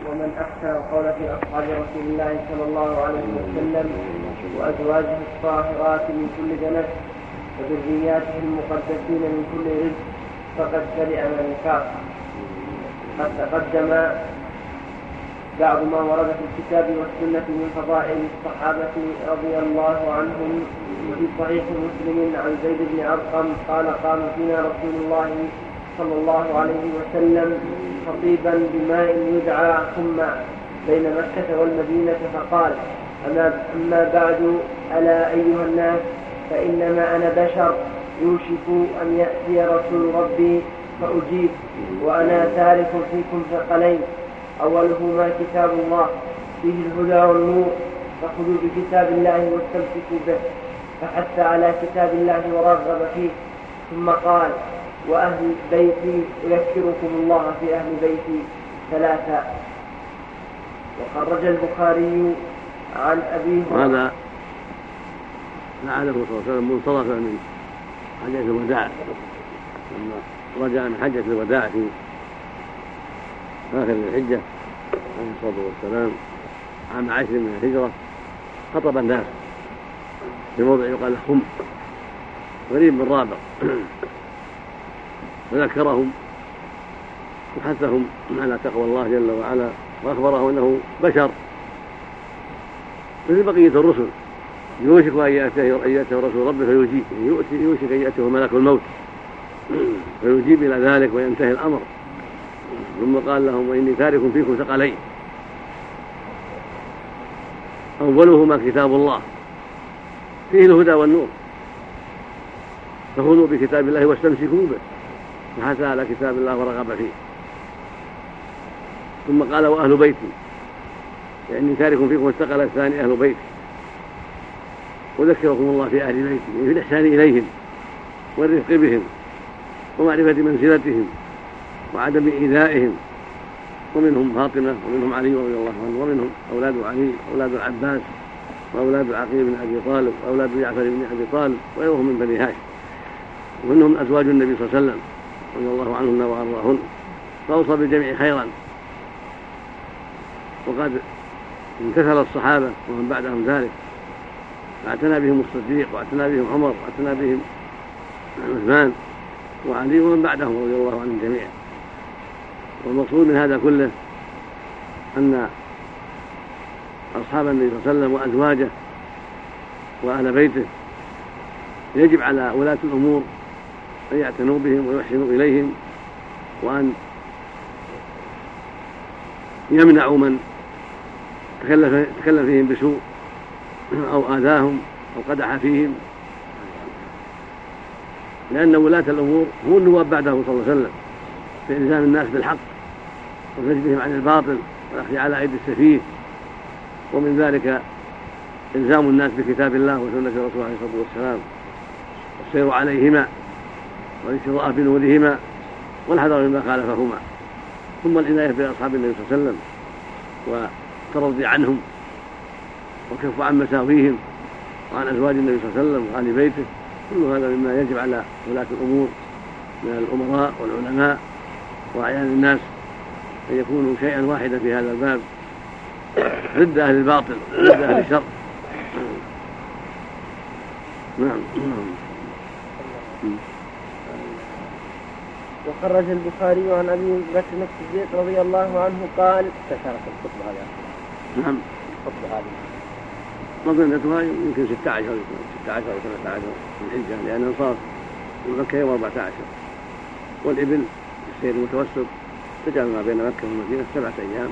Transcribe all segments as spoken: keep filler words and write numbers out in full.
ومن أحسن القول في أصحاب رسول الله صلى الله عليه وسلم وأزواجه الطاهرات من كل دنس وذرياته المقدسين من كل رزق فقد شرع من النفاق. قد تقدم بعض ما ورد في الكتاب والسنة من فضائل الصحابة رضي الله عنهم في صحيح مسلم عن زيد بن أرقم قال قام فينا رسول الله صلى الله عليه وسلم خطيبا بماء يدعى حمى بين مكة والمدينة فقال أما بعد ألا أيها الناس فإنما أنا بشر يوشك أن يأتي رسول ربي فأجيب وأنا تارك فيكم ثقلين أولهما كتاب الله فيه الهدى والنور فخذوا بكتاب الله واستمسكوا به فحث على كتاب الله ورغب فيه ثم قال وأهل بيتي أذكركم الله في أهل بيتي ثلاثة. وخرج البخاري عن أبيه وهذا لعله صلى الله عليه وسلم منصرفا من حجة الوداع لما رجع من حجة الوداع في آخر الحجة عليه الصلاة والسلام عام عشر من الهجرة خطب الناس في موضع يقال خم قريب من رابغ وذكرهم وحثهم على تقوى الله جل وعلا وأخبره أنه بشر مثل بقية الرسل يوشك أن يأتيه رسول ربه فيجيب يوشك أن يأتيه ملك الموت فيجيب إلى ذلك وينتهي الأمر. ثم قال لهم وإني تارك فيكم ثقلين أولهما كتاب الله فيه الهدى والنور فخذوا بكتاب الله واستمسكوا به فحث على كتاب الله ورغب فيه. ثم قال وأهل بيتي يعني تارك فيكم الثقل الثاني أهل بيتي وذكركم الله في أهل بيتي يعني في الإحسان إليهم والرفق بهم ومعرفة منزلتهم وعدم إيذائهم. ومنهم فاطمة ومنهم علي رضي الله عنه ومنهم أولاد علي أولاد العباس وأولاد عقيل بن أبي طالب وأولاد جعفر بن أبي طالب وغيرهم من بني هاشم ومنهم أزواج النبي صلى الله عليه وسلم رضي الله عنهن وأرضاهن فأوصى بالجميع خيرا. وقد امتثل الصحابة ومن بعدهم ذلك فاعتنى بهم الصديق واعتنى بهم عمر واعتنى بهم عثمان وعلي ومن بعدهم رضي الله عنهم جميعا. والمقصود من هذا كله أن أصحاب النبي صلى الله عليه وسلم وأزواجه وأهل بيته يجب على ولاة الأمور أن يعتنوا بهم ويحسنوا إليهم وأن يمنعوا من تكلف, تكلف فيهم بسوء أو آذاهم أو قدح فيهم لأن ولاة الأمور هم النواب بعده صلى الله عليه وسلم في إلزام الناس بالحق ونجدهم عن الباطل والأخذ على أيدي السفيه. ومن ذلك إلزام الناس بكتاب الله وسنة رسوله عليه الصلاة والسلام والسير عليهما والاستضاءة بنورهما والحذر مما خالفهما. ثم العناية بأصحاب النبي صلى الله عليه وسلم والترضي عنهم وكف عن مساويهم وعن أزواج النبي صلى الله عليه وسلم وآل بيته. كل هذا مما يجب على ولاة الأمور من الأمراء والعلماء وأعيان الناس أن يكونوا شيئا واحدا في هذا الباب ضد أهل الباطل ضد أهل الشر. نعم. وخرج البخاري عن أبي بكر الصديق رضي الله عنه قال تشارك الخطبة هذه. نعم. الخطبة هذه مظنتها يمكن ستة عشر ستة عشر أو ثلاثة عشر من الحجة لأنه صار في مكة يوم أربعة عشر والإبل السير المتوسط تجعل ما بين مكة والمدينة سبعة أيام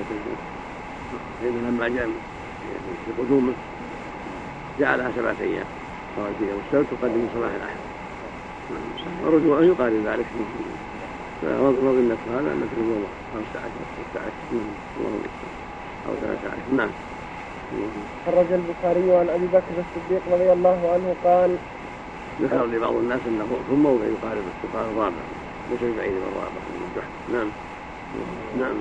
فإذا لما جاء في قدومه جعلها سبعة أيام صارت في يوم السبت وقدم صباح الأحد ورجوعه يقارن ذلك فمظنة هذا أن تكون الله خمسة عشر ستة عشر أو ثلاثة عشر. نعم. خرج البخاري عن أبي بكر الصديق رضي الله عنه قال ذكر لبعض الناس أنه في موضع يقارب يقارب الرابع ليس بعيد من الرابع من الجحر. نعم. نعم.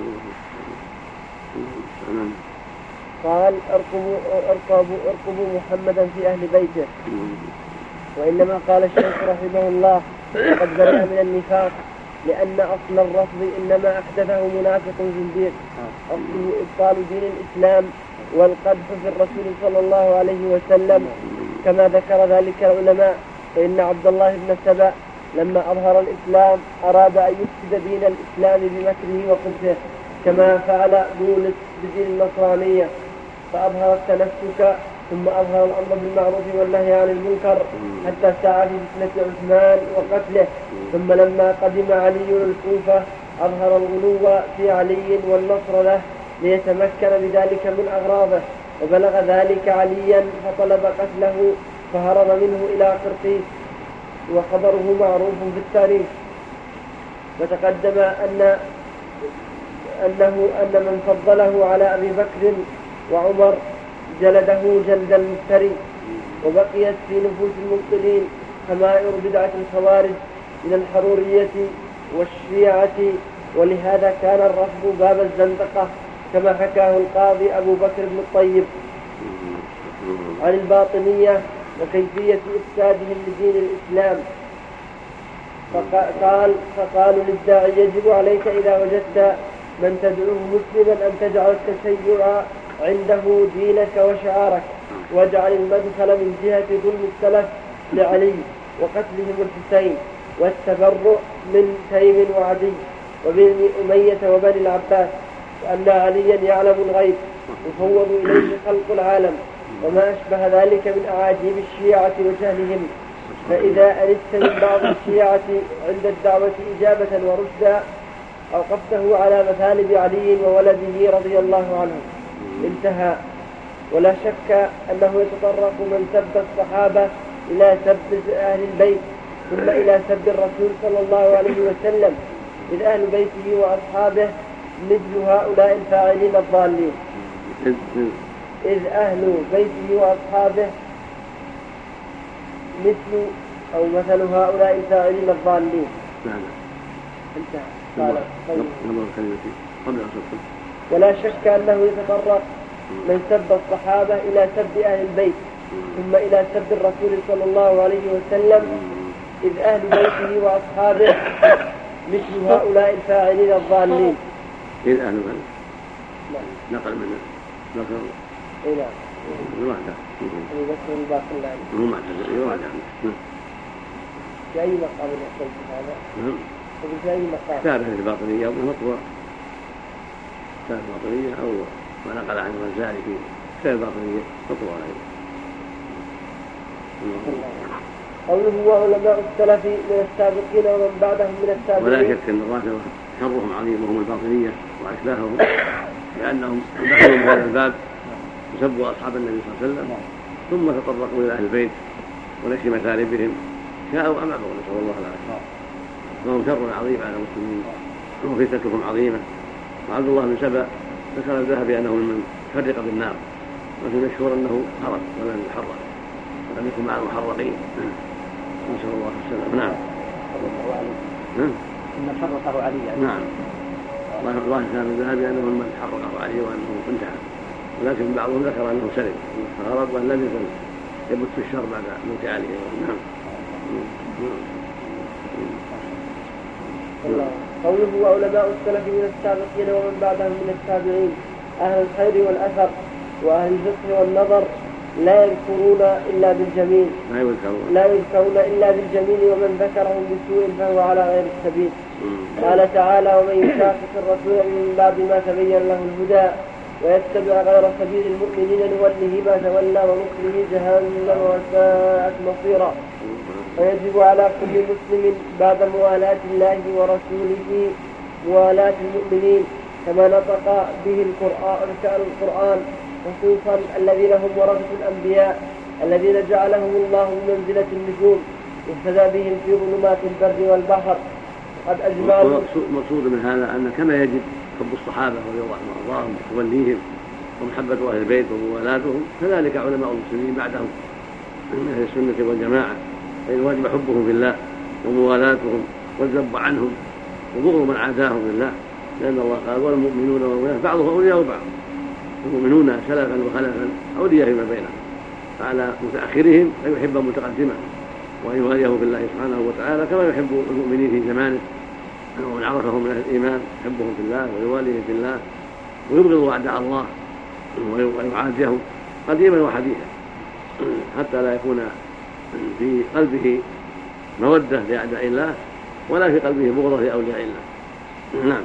نعم. قال ارقبوا ارقبوا ارقبوا محمدا في أهل بيته. وإنما قال الشيخ رحمه الله قد برئ من النفاق لأن أصل الرفض إنما أحدثه منافق زنديق، أصله إبطال دين الإسلام والقدح في الرسول صلى الله عليه وسلم كما ذكر ذلك العلماء. فإن عبد الله بن سبأ لما أظهر الإسلام أراد أن يفسد دين الإسلام بمكره وقبحه كما فعل بولس بدين النصرانية، فأظهر التنسك ثم أظهر الأمر بالمعروف والنهي عن المنكر حتى سعى في فتنة عثمان وقتله. ثم لما قدم علي الكوفة أظهر الغلو في علي والنصر له ليتمكن بذلك من أغراضه، وبلغ ذلك عليا فطلب قتله فهرب منه إلى قرطيس، وخبره معروف في التاريخ. وتقدم أن أنه أن من فضله على أبي بكر وعمر جلده جلد المفتري، وبقيت في نفوس المبطلين خمائر بدعة الخوارج من الحرورية والشيعة، ولهذا كان الرفض باب الزندقة كما حكاه القاضي أبو بكر بن الطيب عن الباطنية وكيفية إفسادهم لدين الإسلام. فقال فقالوا للداعي يجب عليك إذا وجدت من تدعوه مسلما أن تجعل التشيع عنده دينك وشعارك، واجعل المدخل من جهة ظلم السلف لعلي وقتلهم الحسين والتبرؤ من تيم وعدي وبن أمية وبني العباس، وأن عليا يعلم الغيب يفوض إليه خلق العالم وما أشبه ذلك من أعاجيب الشيعة وجهلهم. فإذا أردت من بعض الشيعة عند الدعوة إجابة ورشدا أوقفته على مثالب علي وولده رضي الله عنه. انتهى. ولا شك أنه يتطرق من سب الصحابة إلى سب أهل البيت ثم إلى سب الرسول صلى الله عليه وسلم، إذ أهل بيته وأصحابه مثل هؤلاء الفاعلين الضالين إذ أهل بيته وأصحابه مثل أو مثل هؤلاء الفاعلين الضالين. انتهى. قال ولا شك أنه يتطرق من سب الصحابة إلى سب أهل البيت ثم إلى سب الرسول صلى الله عليه وسلم، إذ أهل بيته وأصحابه مثل هؤلاء الفاعلين الضالين. إذ أهل بيته نقل منه نقل إلى الوحدة يذكر الباقي الآن هو معتزل يوحد عنه في أي مقام يحصل هذا؟ نعم في أي مقام؟ كتابه الباطنية أو مطوى كتاب الباطنية أو ما نقل عن الغزالي في كتاب الباطنية مطوى عليه. قوله وعلماء السلف من السابقين ومن بعدهم من السابقين. ولا شك أن الرافضة شرهم عظيم وهم الباطنية وأشباههم، لأنهم دخلوا من هذا الباب وسبوا أصحاب النبي صلى الله عليه وسلم ثم تطرقوا إلى أهل البيت ونشر مثالبهم شاءوا أم أبوا، نسأل الله العافية. فهم شر عظيم على المسلمين وفتنتهم عظيمة. وعبد الله بن سبأ ذكر الذهبي أنه من فرق بالنار، وفي مشهور أنه حرق ولم يحرق ولم يكن مع المحرقين، نسأل الله السلامة. نعم إن حرقه علي يعني. نعم الله كان الذهبي أنه من حرقه علي وأنه انتهى، ولكن بعضهم ذكر أنه سلم فهرب وأن لم يكن يبث في الشر بعد موت علي. نعم. قوله وعلماء السلف من السابقين ومن بعدهم من التابعين أهل الخير والأثر وأهل الفقه والنظر لا يذكرون إلا بالجميل لا يذكرون لا يذكرون إلا بالجميل، ومن ذكرهم بسوء فهو على غير السبيل. قال تعالى ومن يشاقق الرسول من بعد ما تبين له الهدى ويتبع غير سبيل المؤمنين نوله ما تولى ونصله جهنم وساءت مصيرا. ويجب على كل مسلم بعد موالاه الله ورسوله موالاة المؤمنين كما نطق به القرآن, القرآن خصوصا الذين هم ورثة الأنبياء الذين جعلهم الله بمنزلة النجوم يهتدى بهم في ظلمات البر والبحر. قد أجمع المقصود من هذا أن كما يجب حب الصحابة رضي الله عنهم وأرضاهم وتوليهم ومحبة أهل البيت وموالاتهم، كذلك علماء المسلمين بعدهم من أهل السنة والجماعة الواجب حبهم في الله وموالاتهم والذب عنهم وبغض من عاداهم بالله، لأن الله قال والمؤمنون والمؤمنات بعضهم أولياء بعض، المؤمنون سلفا وخلفا أولياء فيما بينهم، فعلى متأخرهم أن يحب متقدمه وأن يواليه بالله سبحانه وتعالى كما يحب المؤمنين في زمانه ومن عرفهم من أهل الإيمان يحبهم في الله ويواليهم في الله ويبغض أعداء الله ويعاديهم قديما وحديثا حتى لا يكون في قلبه مودة لأعداء الله ولا في قلبه بغضة لأولياء الله. نعم.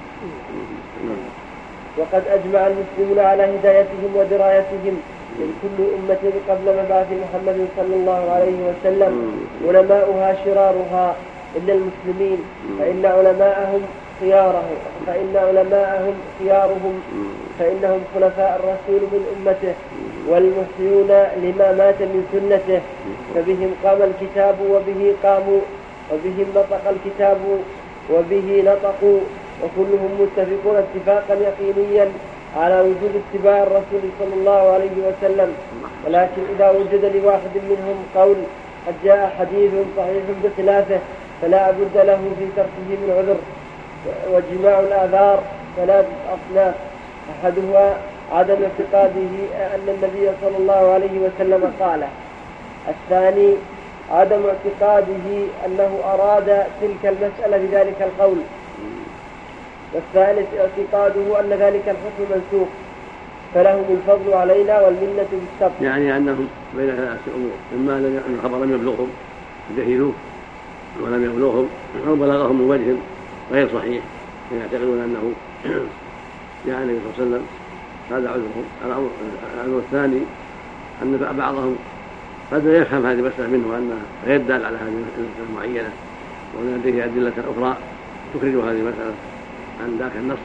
وقد أجمع المسلمون على هدايتهم ودرايتهم من كل أمة قبل مبعث محمد صلى الله عليه وسلم علماؤها شرارها إلا المسلمين فإن علماءهم خيارهم فإن علماءهم خيارهم فإنهم خلفاء الرسول من أمته والمحيون لما مات من سنته فبهم قام الكتاب وبه قاموا وبهم نطق الكتاب وبه نطقوا وكلهم متفقون اتفاقا يقينيا على وجوب اتباع الرسول صلى الله عليه وسلم ولكن إذا وجد لواحد منهم قول قد جاء حديث صحيح بخلافه فلا بد له في تركه من عذر وجماع الآثار ثلاث أصناف أحدها عدم اعتقاده أن النبي صلى الله عليه وسلم قاله الثاني عدم اعتقاده أنه أراد تلك المسألة بذلك القول والثالث اعتقاده أن ذلك الحكم منسوخ فلهم الفضل علينا والمنة بالسبق. يعني أنهم بين ثلاث أمور إما أن الخبر لم يبلغهم جهلوه ولم يبلغهم أو بلغهم من وجه غير صحيح يعتقدون أنه يعني النبي صلى الله عليه وسلم هذا عذرهم. الأمر الثاني أن بعضهم قد لا يفهم هذه المسألة منه أنها غير دال على هذه المسألة المعينة وأن لديه أدلة أخرى تخرج هذه المسألة عن ذاك النص.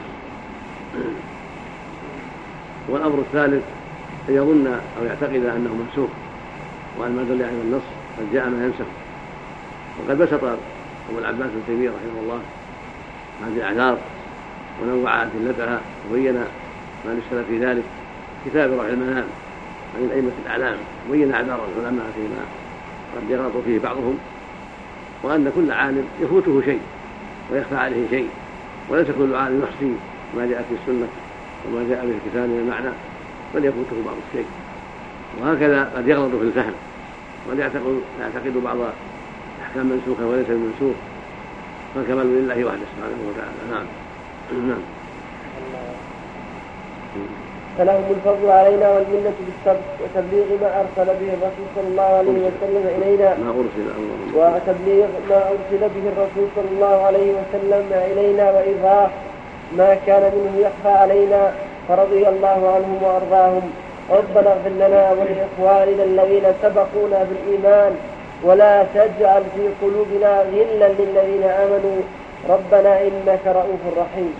والأمر الثالث أن يظن أو يعتقد أنه منسوخ وأن ما دل على النص قد جاء ما ينسخ. وقد بسط أبو العباس بن تيمية رحمه الله هذه الأعذار ونوع أدلتها وبين ما نشتغل في ذلك كتاب روح المنام عن الأئمة الأعلام وبين أعذار العلماء فيما قد يغلط فيه بعضهم وأن كل عالم يفوته شيء ويخفى عليه شيء وليس كل عالم يحصي ما جاء في السنة وما جاء به الكتاب من المعنى بل يفوته بعض الشيء. وهكذا قد يغلط في الفهم وقد يعتقد بعض أحكام منسوخة وليس المنسوخ فالكمال لله وحده سبحانه وتعالى. نعم. نعم. فلهم الفضل علينا والمنة بالسبق وتبليغ ما أرسل به الرسول صلى الله عليه وسلم إلينا ما أرسل وتبليغ ما أرسل به الرسول صلى الله عليه وسلم إلينا وإيضاح ما كان منه يخفى علينا فرضي الله عنهم وأرضاهم. ربنا اغفر لنا ولإخواننا الذين سبقونا بالإيمان ولا تجعل في قلوبنا غلا للذين آمنوا ربنا إنك رؤوف رحيم.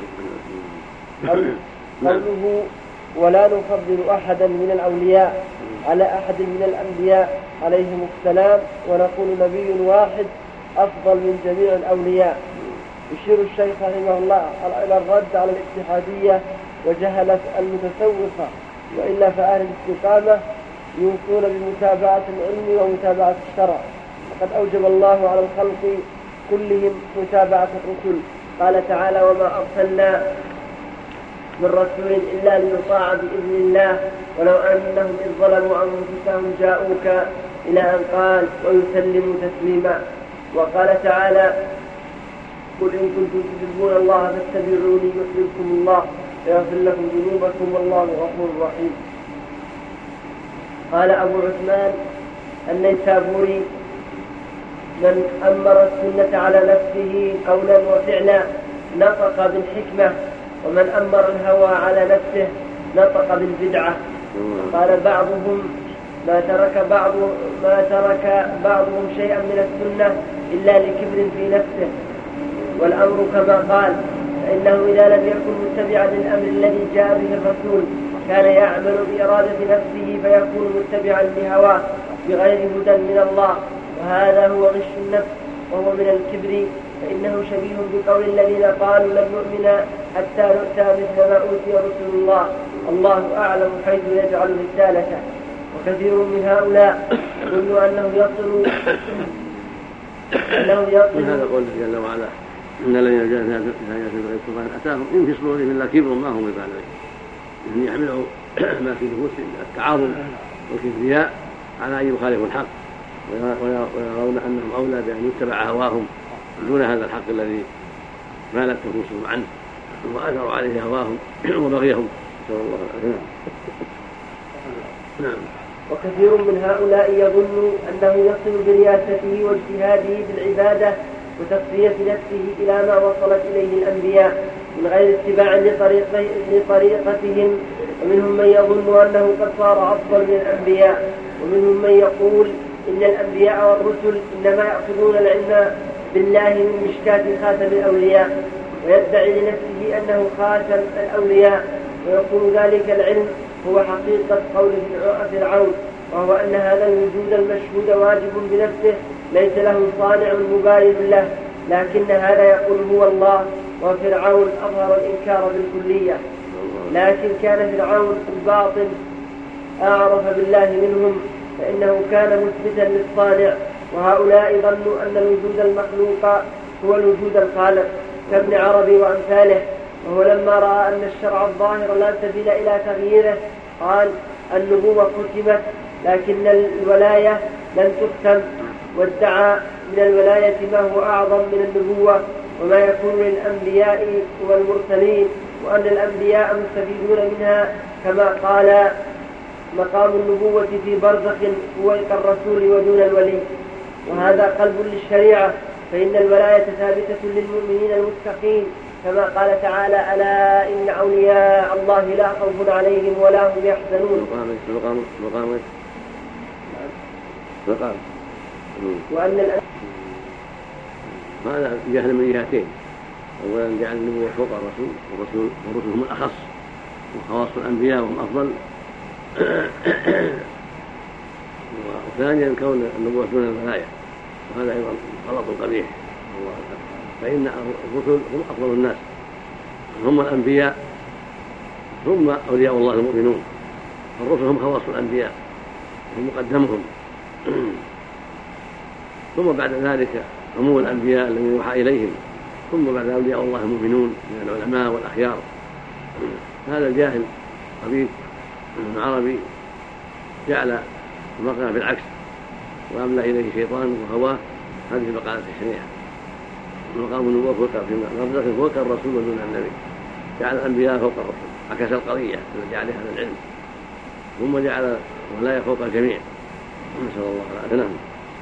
قوله ولا نفضل أحدا من الأولياء على أحد من الأنبياء عليهم السلام ونقول نبي واحد أفضل من جميع الأولياء. يشير الشيخ رحمه الله إلى الرد على الاتحادية وجهلة المتسوفة وإلا فأهل الاستقامة يوصون بمتابعة العلم ومتابعة الشرع وقد أوجب الله على الخلق كلهم متابعة الرسل. قال تعالى وما أرسلنا من رسول إلا ليطاع بإذن الله ولو أنهم إذ ظلموا أنفسهم جاءوك إلى أن قال ويسلموا تسليما. وقال تعالى قل إن كنتم تحبون الله فاتبعوني يحببكم الله ويغفر لكم ذنوبكم والله غفور رحيم. قال أبو عثمان النيسابوري من أمر السنة على نفسه قولا وفعلا نطق بالحكمة ومن أمر الهوى على نفسه نطق بالبدعة. قال بعضهم ما ترك بعض ما ترك بعضهم شيئا من السنة إلا لكبر في نفسه والأمر كما قال فإنه إذا لم يكن متبعا للأمر الذي جاء به الرسول كان يعمل بإرادة نفسه فيكون متبعا لهواه بغير هدى من الله وهذا هو غش النفس وهو من الكبر فإنه شبيه بقول الذين قالوا لن نؤمن حتى نؤتى مثل ما أوتي رسول الله الله أعلم حيث يجعل رسالته. وكثير من هؤلاء يظن أنه يصل أنه يصل هذا قول جل وعلا إن الذين جاءوا بآيات بغير سلطان أتاهم إن في صدورهم إلا كبر ما هم ببالغين يعني يحمله ما في نفوسهم التعاظم والكبرياء على أن يخالفوا الحق ويرون أنهم أولى بأن يتبع هواهم دون هذا الحق الذي مالت نفوسهم عنه وأثروا عليه هواهم وبغيهم. نسأل الله العافية. نعم. وكثير من هؤلاء يظن أنه يصل برياسته واجتهاده بالعبادة وتصفية نفسه إلى ما وصلت إليه الأنبياء من غير اتباع لطريقتهم، ومنهم من يظن أنه قد صار أفضل من الأنبياء، ومنهم من يقول إن الأنبياء والرسل إنما يأخذون العلم بالله من مشكاة خاتم الأولياء، ويدعي لنفسه أنه خاتم الأولياء، ويكون ذلك العلم هو حقيقة قول فرعون، وهو أن هذا الوجود المشهود واجب بنفسه ليس له صانع مباين له، لكن هذا يقول هو الله. وفرعون أظهر الإنكار بالكلية، لكن كان فرعون الباطل أعرف بالله منهم، فإنه كان مثبتا للصانع، وهؤلاء ظنوا أن الوجود المخلوق هو الوجود الخالق كابن عربي وأمثاله. وهو لما رأى أن الشرع الظاهر لا سبيل إلى تغييره قال النبوة ختمت لكن الولاية لم تختم، وادعى من الولاية ما هو أعظم من النبوة وما يكون للأنبياء والمرسلين، وأن الأنبياء مستفيدون منها، كما قال مقام النبوة في برزخ فوق الرسول ودون الولي. وهذا قلب للشريعة، فإن الولاية ثابتة للمؤمنين المتقين، كما قال تعالى ألا إن أولياء الله لا خوف عليهم ولا هم يحزنون. مقام مقام مقام وأن هذا جهل من جهتين. أولا جعل النبوة فوق الرسول، والرسول والرسل هم الأخص وخواص الأنبياء وهم أفضل. وثانيا كون النبوة دون الولاية، وهذا أيضا غلط قبيح. فإن الرسل هم أفضل الناس، هم الأنبياء ثم أولياء الله المؤمنون، الرسل هم خواص الأنبياء هم مقدمهم، ثم بعد ذلك هم الأنبياء الذين يوحى إليهم، ثم بعد أولياء الله المؤمنون من العلماء والأخيار. هذا الجاهل طبيب ابن عربي جعل المقام بالعكس وأملى إليه شيطان وهواه. هذه مقالة الشريعة، مقام النبوة فوق فوق الرسول ودون النبي، جعل الأنبياء فوق الرسول، عكس القضية التي جعلها هذا العلم، ثم جعل الولاية فوق الجميع. نسأل الله العافية.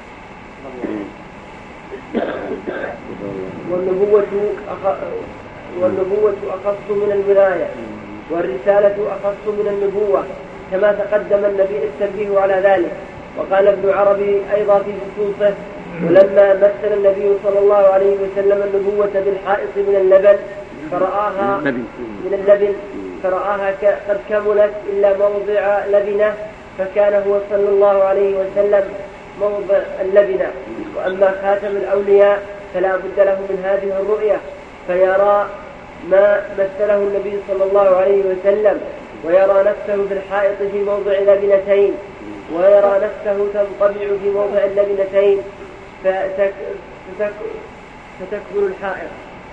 والنبوة والنبوة أخص من الولاية، والرسالة أخص من النبوة، كما تقدم النبي التنبيه على ذلك. وقال ابن عربي أيضا في نصوصه ولما مثل النبي صلى الله عليه وسلم النبوة بالحائط من اللبن فرآها من اللبن فرآها قد كملت إلا موضع لبنة، فكان هو صلى الله عليه وسلم موضع اللبنة. وأما خاتم الأولياء فلا بد له من هذه الرؤية، فيرى ما مثله النبي صلى الله عليه وسلم، ويرى نفسه بالحائط في موضع لبنتين، ويرى نفسه تنطبع في موضع اللبنتين، فتكمل الحائط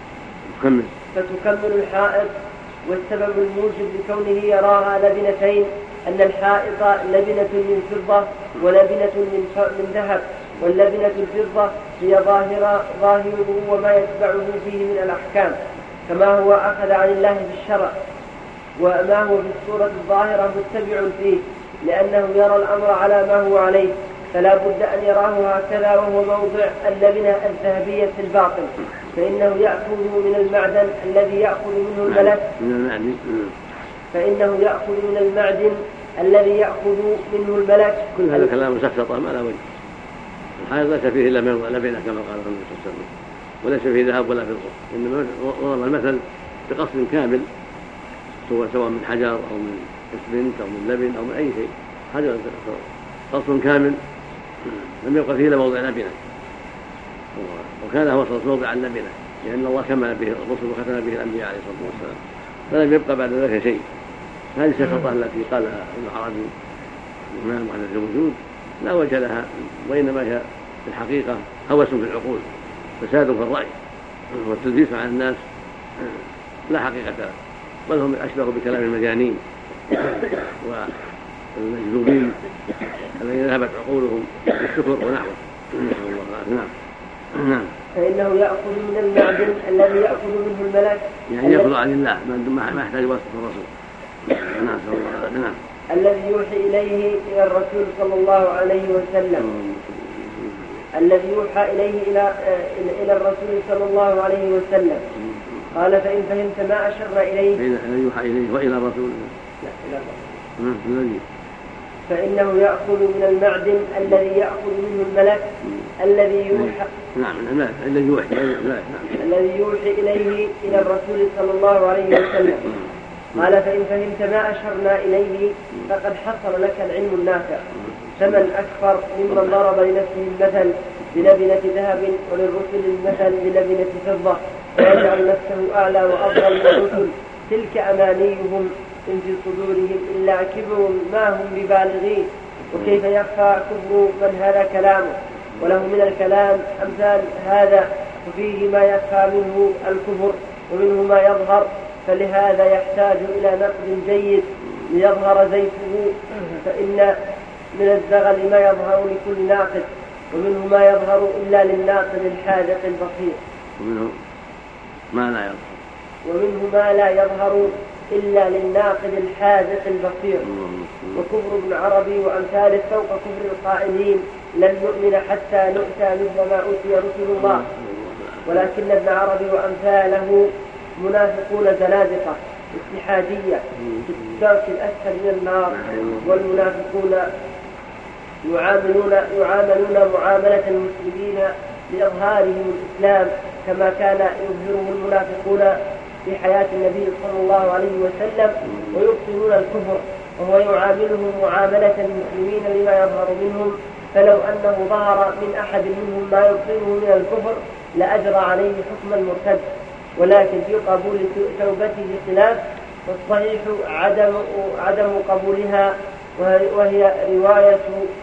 فتكمل الحائط. والسبب الموجب لكونه يراها لبنتين أن الحائط لبنة من فضة ولبنة من ذهب، واللبنة الفضة هي ظاهرة ظاهره وما يتبعه فيه من الأحكام، كما هو أخذ عن الله بالشرع، وما هو في الصورة الظاهرة متبع فيه، لأنه يرى الأمر على ما هو عليه، فلا بد أن يراه هكذا وهو موضع اللبنة الذهبية في الباطن، فإنه يأخذ من المعدن الذي يأخذ منه الملك فإنه يأخذ من المعدن الذي يأخذ منه الملك. كل هذا كلام سفسطة ما لا وجه. الحائط ليس فيه إلا لبنة كما قال النبي صلى الله عليه وسلم، وليس فيه ذهب ولا فضة، إنما ضرب المثل بقصد كامل سواء من حجر أو من إسمنت أو من لبن أو من أي شيء، هذا قصد كامل لم يبقى فيه إلا موضع لبنة، وكان هو موضع اللبنة لأن الله كمل به الرسل وختم به الأنبياء عليه الصلاة والسلام، فلم يبقى بعد ذلك شيء. هذه السفطة التي قالها ابن عربي الإمام محدث الوجود لا وجه لها، وإنما هي في الحقيقة هوس في العقول، فساد في الرأي، والتلبيس على الناس لا حقيقة له، بل هم أشبه بكلام المجانين والمجذوبين الذين ذهبت عقولهم بالشكر ونحوه. نعم. نعم. فإنه يأخذ من المعدن الذي يأخذ منه الملك، يعني يأخذ عن الله ما يحتاج واسطة الرسول. نعم. الذي يوحي إليه إلى الرسول صلى الله عليه وسلم الذي يوحى إليه إلى إلى الرسول صلى الله عليه وسلم. قال فإن فهمت ما أشرنا إليه الذي يوحى إليه وإلى الرسول لا إلى الرسول الذي فإنه يأخذ من المعدن الذي يأخذ منه الملك الذي يوحى نعم الذي يوحي الذي يوحي إليه إلى الرسول صلى الله عليه وسلم. قال فإن فهمت ما أشرنا إليه فقد حصل لك العلم النافع. فمن أكثر ممن ضرب لنفسه المثل بلبنة ذهب وللرسل المثل بلبنة فضة ويجعل نفسه أعلى وأفضل من الرسل تلك أمانيهم إن في صدورهم إلا كبر ما هم ببالغين. وكيف يخفى كبر من هذا كلامه وله من الكلام أمثال هذا وفيه ما يخفى منه الكفر ومنه ما يظهر. فلهذا يحتاج إلى نقد جيد ليظهر زيته. فإن من الزغل ما يظهر لكل ناقد ومنه ما يظهر إلا للناقد الحاذق البصير ومنه ما لا يظهر ومنه ما لا يظهر إلا للناقد الحاذق البصير. وكفر ابن عربي وأمثاله فوق كفر القائلين لن نؤمن حتى نؤتى مثل ما أوتي رسل الله. ولكن ابن عربي وأمثاله منافقون زنادقة اتحادية في الدرك الأسفل من النار. والمنافقون يعاملون يعاملون معاملة المسلمين لإظهارهم الإسلام كما كان يظهره المنافقون في حياة النبي صلى الله عليه وسلم ويبطلون الكفر وهو يعاملهم معاملة المسلمين لما يظهر منهم. فلو أنه ظهر من أحد منهم ما يبطله من الكفر لأجرى عليه حكم المرتد. ولكن في قبول توبته خلاف والصحيح عدم عدم قبولها وهي رواية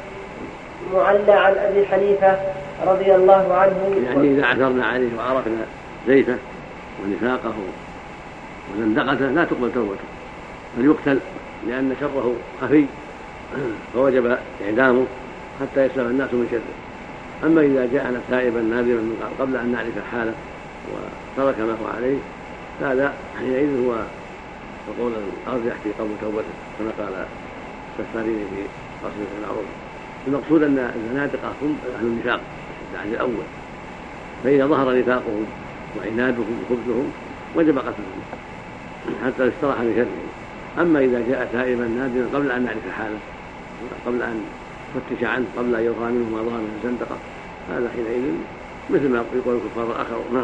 معلى عن أبي حنيفة رضي الله عنه. يعني إذا عثرنا عليه وعرفنا زيفه ونفاقه وزندقته لا تقبل توبته بل يقتل لأن شره خفي فوجب إعدامه حتى يسلم الناس من شره. أما إذا جاءنا تائبا نادما قبل أن نعرف حاله وترك ما هو عليه فهذا حينئذ هو وقول الأرجح في قبول توبته كما قال السفارين في قصيدة المعروف. المقصود أن الزنادقة هم أهل النفاق العهد الأول فإذا ظهر نفاقهم وعنادهم وخبثهم وجب قتلهم حتى يستراح من شرهم. أما إذا جاء تائبا نادما قبل أن نعرف حاله قبل أن نفتش عنه قبل أن يظهر منه ما ظهر من الزندقة هذا حينئذ مثل ما يقول الكفار الآخر. نعم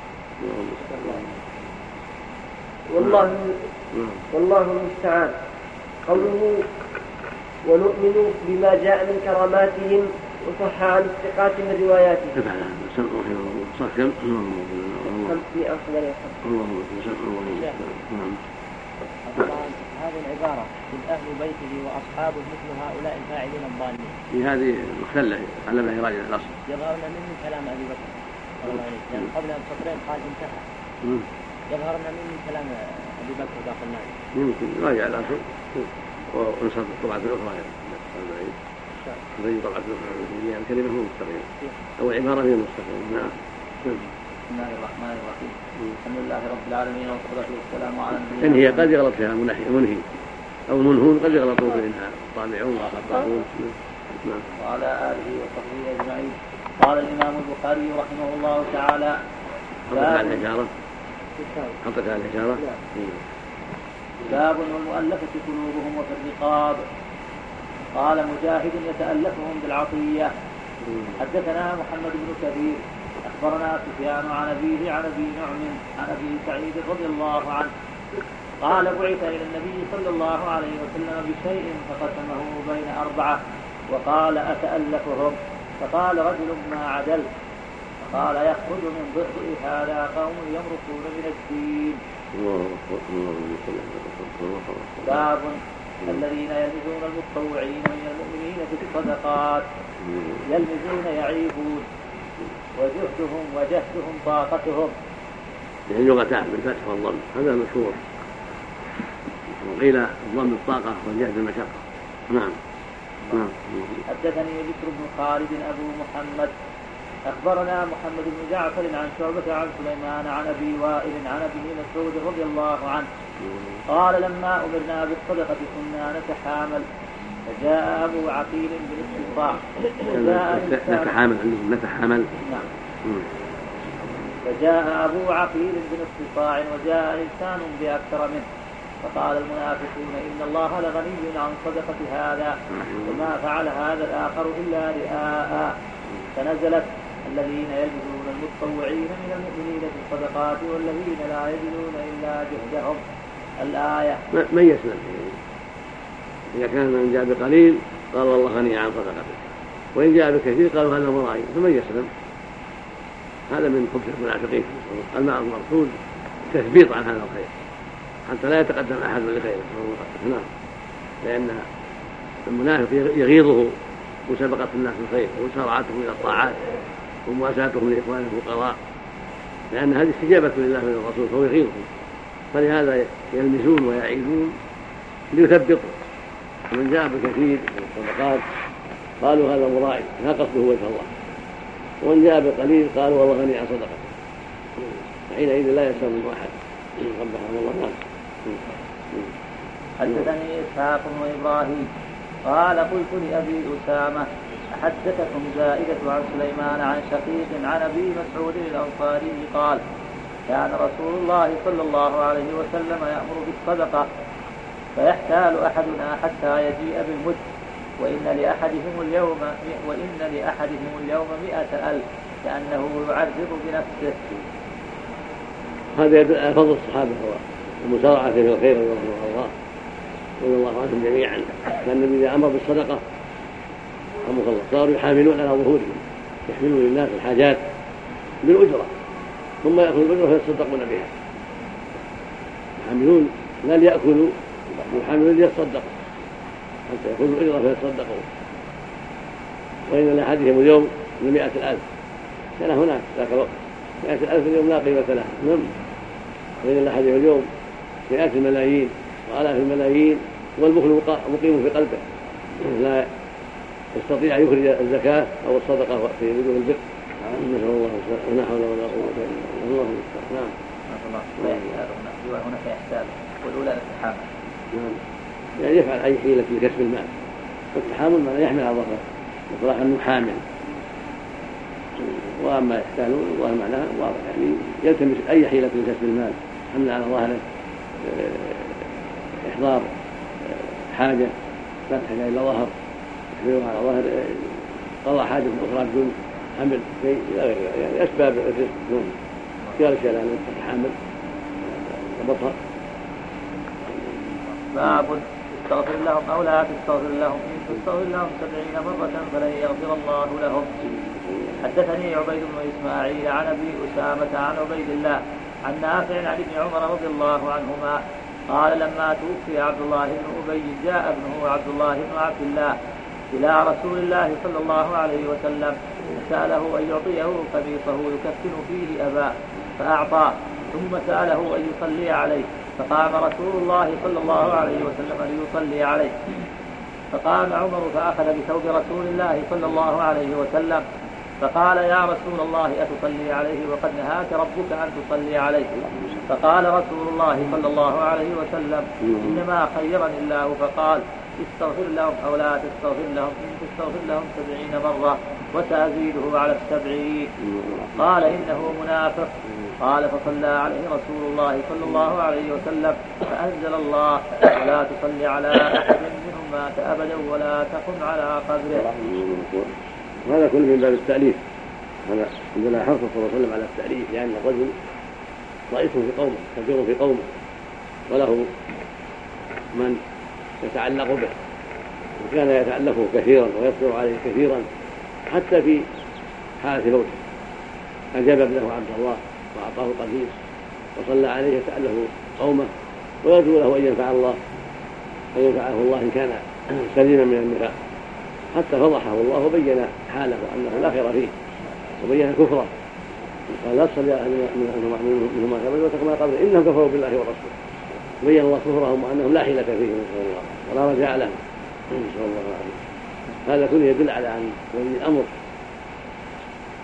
والله والله المستعان. قوله ونؤمن بما جاء من كراماتهم وصح عن الثقات من رواياتهم. هذه العبارة من أهل بيته وأصحابه مثل هؤلاء الفاعلين الضالين. في هذه مختلة على ما يراجع الأصل. يظهرنا من كلام أبي بكر يعني قبل أن سطرين قال انتهى. يظهرنا من كلام أبي بكر باقي الناس. يمكن يراجع الأصل ونصر طبعة الأخرى يعني. زي طبعة الأخرى يعني الكلمة هو مستقيم أو عبارة هي مستقيم. نعم. بسم الله الرحمن الرحيم. الحمد لله رب العالمين والصلاة والسلام على النبي. إن هي قد يغلط فيها منهي أو منهون قد يغلطون فيها طابعون وخطاؤون. وعلى آله وصحبه أجمعين. قال الإمام البخاري رحمه الله تعالى حطتها الإشارة حطتها الإشارة باب والمؤلفة قلوبهم وفي الرقاب. قال مجاهد يتألفهم بالعطية. حدثنا محمد بن كثير أخبرنا سفيان عن أبيه عن أبي نعم عن أبي سعيد رضي الله عنه قال بعث إلى النبي صلى الله عليه وسلم بشيء فقسمه بين أربعة وقال أتألفهم فقال رجل ما عدل فقال يخرج من ضئضئ هذا قوم يمرقون من الدين. باب الذين يلمزون المتطوعين من المؤمنين في الصدقات يلمزون يعيبون وجهدهم وجهدهم طاقتهم. يعني لغتان بالفتح والضم هذا مشهور وقيل الضم الطاقة والجهد المشقة. نعم. نعم. حدثني بكر بن خالد أبو محمد أخبرنا محمد بن جعفر عن شعبة عن سليمان عن أبي وائل عن أبي مسعود رضي الله عنه قال لما أمرنا بالصدقة كنا نتحامل فجاء أبو عقيل بالاستطاع نتحامل نتحامل نعم فجاء أبو عقيل بالاستطاع وجاء إنسان بأكثر منه فقال المنافقون إن الله لغني عن صدقة هذا وما فعل هذا الآخر إلا رئاء فنزلت الذين يجدون المتطوعين من المؤمنين في الصدقات والذين لا يجدون إلا جهدهم الآية. من يسلم إذا كان من جاء بقليل قال والله غني عن صدقته وإن جاء بكثير قالوا هذا مرائي فمن يسلم. هذا من خبث المنافقين. المقصود تثبيط عن هذا الخير حتى لا يتقدم أحد لخيره نعم لأن المنافق يغيظه مسابقة الناس بالخير ومسارعتهم إلى الطاعات ومواساتهم لإخوان الفقراء لأن هذه استجابة لله وللرسول فهو يغيظهم فلهذا يلمزون ويعيدون ليثبطوا. ومن جاء بكثير من الصدقات قالوا هذا مرائي لا قصده وجه الله ومن جاء بقليل قالوا والله غني عن صدقته حينئذ لا يسلم أحد. ربنا الله. حدثني إسحاق وإبراهيم قال قلت لأبي أسامة أحدثكم زائدة عن سليمان عن شقيق عن أبي مسعود الأنصاري قال كان رسول الله صلى الله عليه وسلم يأمر بالصدقة فيحتال أحدنا حتى يجيء بالمد وإن لأحدهم اليوم وإن لأحدهم اليوم مئة ألف كأنه يعرض بنفسه. هذا يدل على فضل الصحابة ومسارعة في الخير رضي الله رضي الله عنهم جميعا. كان النبي إذا أمر بالصدقة رحمه الله صاروا يحاملون على ظهورهم يحملون للناس الحاجات بالأجرة ثم يأخذوا الأجرة فيتصدقون بها. يحاملون لا ليأكلوا يحاملون ليتصدقوا حتى يأخذوا الأجرة فيتصدقوا. وإن لأحدهم اليوم مئة الألف كان هناك ذاك الوقت مئة الألف اليوم لا قيمة لها نعم. وإن لأحدهم اليوم مئات الملايين وآلاف الملايين والبخل مقيم في قلبه لا يستطيع أن يخرج الزكاة أو الصدقة في وجوه البر. نسأل الله لا حول ولا قوة إلا بالله. نعم. هناك إحسان والأولى التحامل. نعم. يعني يفعل أي حيلة لكسب المال. والتحامل معناه يحمل على ظهره يطلق أنه حامل. وأما إحسانه الله معناه واضح يعني يلتمس أي حيلة لكسب المال حمل على ظهره إحضار حاجة لا تحتاج إلى ظهر يحمله على ظهر قضاء حاجة أخرى بدون حمل شيء إلى غير يعني أسباب الرزق نوم في أشياء لا تتحمل تبطها. باب استغفر لهم أو لا تستغفر لهم إن تستغفر لهم سبعين مرة فلن يغفر الله لهم. حدثني عبيد بن إسماعيل عن أبي أسامة عن عبيد الله عن نافع عن ابن عمر رضي الله عنهما قال لما توفي عبد الله بن أبي جاء ابنه عبد الله بن عبد الله إلى رسول الله صلى الله عليه وسلم سأله أن يعطيه قميصه يكفن فيه أباه فأعطاه ثم سأله أن يصلي عليه فقام رسول الله صلى الله عليه وسلم ليصلي عليه فقام عمر فأخذ بثوب رسول الله صلى الله عليه وسلم فقال يا رسول الله أتصلي عليه وقد نهاك ربك أن تصلي عليه. فقال رسول الله صلى الله عليه وسلم إنما خيرني الله فقال استغفر لهم أو لا تستغفر لهم إن تستغفر لهم سبعين مرة وسأزيده على السبعين. قال إنه منافق. قال فصلى عليه رسول الله صلى الله عليه وسلم فأنزل الله ولا تصلي على أحد منهم مات أبدا ولا تقم على قبره. وهذا كله من باب التأليف. هذا عندنا حرص صلى الله عليه وسلم على التأليف لأن الرجل رئيس في قومه كبير في قومه وله من يتعلق به وكان يتعلقه كثيرا ويصبر عليه كثيرا حتى في حالة موته. أجاب ابنه عبد الله وأعطاه قميص وصلى عليه يتألف قومه ويرجو له أن ينفع الله أن ينفعه الله إن كان سليما من النفاق حتى فضحه الله وبين حاله أنه لا خير فيه وبين كفره. قال لا تصلي منهما قبل وتقم قبل إنهم كفروا بالله ورسوله. بين الله كفرهم وأنهم لا حيلة فيه نسأل الله ولا رجاء لهم نسأل الله العافية. هذا كله يدل على أن ولي الأمر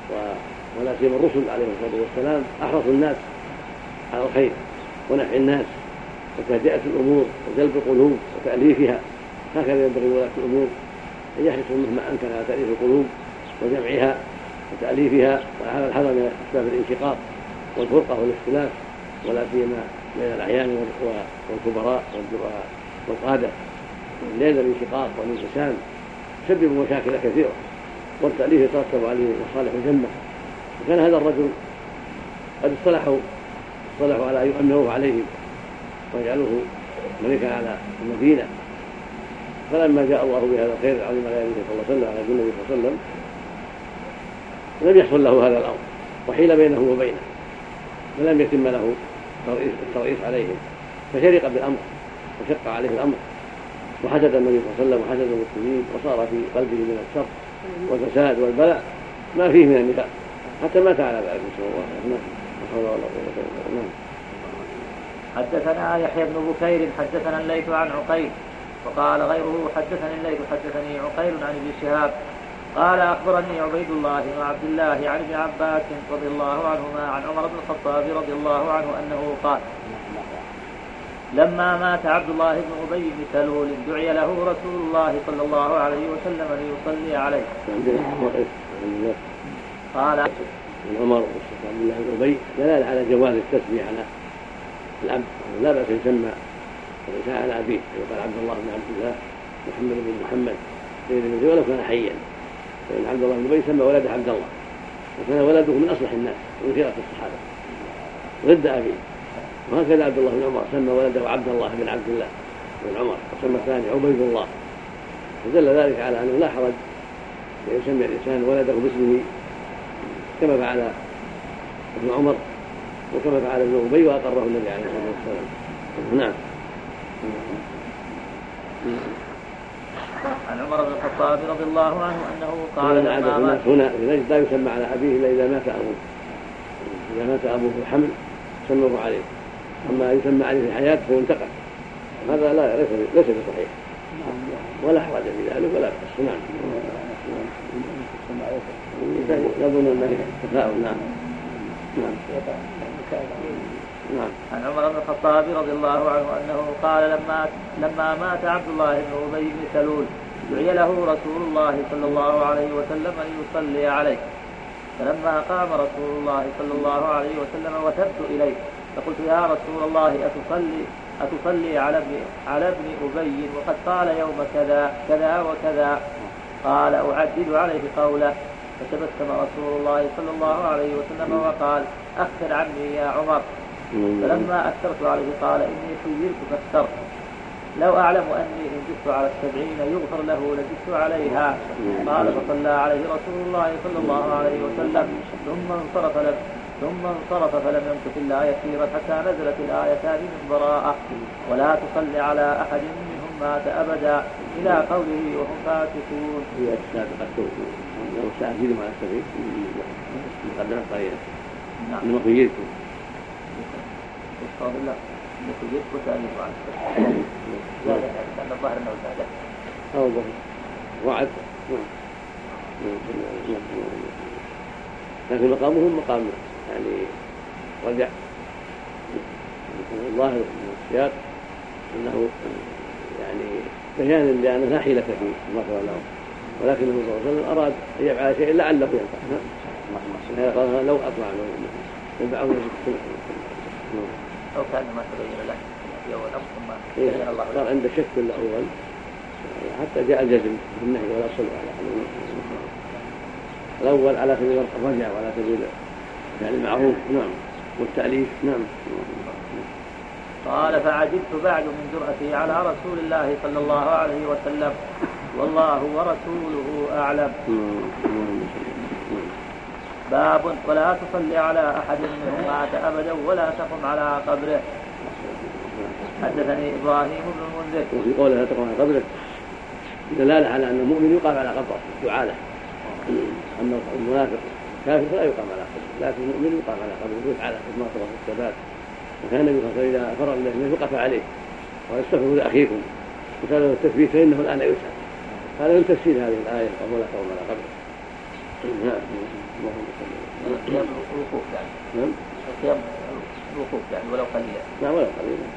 ولا سيما الرسل عليهم الصلاه والسلام احرص الناس على الخير ونفع الناس وتهدئه الامور وجلب القلوب وتاليفها. هكذا ينبغي ولاة الامور ان يحرصوا مهما امكن على تاليف القلوب وجمعها وتاليفها وعلى الحذر من اسباب الانشقاق والفرقه والاختلاف، ولا سيما بين الاعيان والكبراء والقاده. لأن الانشقاق والانقسام يسبب مشاكل كثيره والتاليف يترتب عليه مصالح جمه. وكان هذا الرجل قد اصطلحوا اصطلحوا على ان يؤمنوه عليهم ويجعلوه ملكا على المدينه، فلما جاء الله بهذا الخير العظيم على النبي صلى الله عليه وسلم على النبي صلى الله عليه وسلم لم يحصل له هذا الامر وحيل بينه وبينه فلم يتم له الترئيس عليهم، فشرق بالامر وشق عليه الامر وحسد النبي صلى الله عليه وسلم وحسد المسلمين وصار في قلبه من الشر والفساد والبلاء ما فيه من النفاق حتى مات على ذلك نسأل الله العافية. حدثنا يحيى بن بكير حدثنا الليث عن عقيل وقال غيره حدثني الليث حدثني عقيل عن ابن شهاب قال أخبرني عبيد الله بن عبد الله عن ابن عباس رضي الله عنهما عن عمر بن الخطاب رضي الله عنه أنه قال لما مات عبد الله بن أبي بن سلول دعي له رسول الله صلى الله عليه وسلم ليصلي عليه. قال عمر عبد الله بن أبي دلالة على جواز التسمية على الأب، لا بأس يسمى الإنسان على أبيه، يقال عبد الله بن عبد الله محمد بن محمد سيد بن ولو كان حيا، فإن عبد الله بن أبي سمى ولده عبد الله وكان ولده من أصلح الناس ومن خيرة الصحابة ضد أبيه. وهكذا عبد الله بن عمر سمى ولده عبد الله بن عبد الله بن عمر وسمى الثاني عبيد الله، فدل ذلك على أنه لا حرج أن يسمي الإنسان ولده باسمه كما فعل ابن عمر وكما فعل ابن أبي وأقره النبي عليه الصلاة والسلام. نعم. عن عمر بن الخطاب رضي الله عنه أنه قال لما عاد الناس هنا في نجد لا يسمى على أبيه إلا إذا مات أبوه، إذا مات أبوه في الحمل سموه عليه، أما يسمى عليه في الحياة فينتقل، هذا لا ليس ليس بصحيح ولا حرج في ذلك ولا بأس. نعم. يظن أنه تفاؤل. نعم. نعم. نعم. عن عمر بن الخطاب رضي الله عنه أنه قال لما لما مات عبد الله بن أبي بن سلول دعي له رسول الله صلى الله عليه وسلم أن يصلي عليه، فلما قام رسول الله صلى الله عليه وسلم وثبت إليه فقلت يا رسول الله أتصلي أتصلي على ابن على ابن أبي وقد قال يوم كذا كذا وكذا؟ قال أعدد عليه قوله، فتبسم رسول الله صلى الله عليه وسلم وقال أكثر عني يا عمر. فلما أكثرت عليه قال إني خيرت فاخترت، لو أعلم أني إن جئت على السبعين يغفر له لجئت عليها. قال فصلى عليه رسول الله صلى الله عليه وسلم ثم انصرف لم ثم انصرف فلم يمكث إلا يسيرا حتى نزلت الآيتان من براءة ولا تصلي على أحد منهم مات أبدا إلى قوله وهم فاسقون. هي السابقة وسأزيدهم على السبيل مقدمة طريقة. نعم. إنما خيرتم. بسم الله. خيرت وسأزيدهم على السبيل. زاد لأن الظاهر أنه زاد. أو ظهر. وعد. لكن مقامهم مقام يعني رجع. الظاهر من السياق أنه يعني بيان لأنه لا حيلة فيه ما شاء الله، ولكنه صلى الله عليه وسلم أراد أن يفعل شيء لعله ينفع. قال لو أطلع ينفعه أو كان ما تبين له يوم الأمر ثم بين الله صار عند شك الأول حتى جاء الجزم بالنهي ولا صلوا على الأول على سبيل الرجع وعلى سبيل يعني المعروف. نعم. والتأليف. نعم. قال فعجبت بعد من جرأتي على رسول الله صلى الله عليه وسلم والله ورسوله أعلم. باب ولا تصلي على أحد منهم مات أبدا ولا تقم على قبره. حدثني إبراهيم بن المنذر. وفي قوله لا تقم على قبره دلالة على أن المؤمن يقام على قبره دعاء له، أما المنافق كافر فلا يقام على قبره، لكن المؤمن يقام على قبره يدعى له بالنصر والثبات. وكان النبي صلى الله عليه وسلم إذا فرغ من وقف عليه واستغفروا لأخيكم وكان له التثبيت فإنه الآن يسأل. هذا من تفسير هذه الآية وهو لا تقم على قبره. القيام الوقوف يعني القيام الوقوف يعني ولو قليلا. لا ولو قليلا.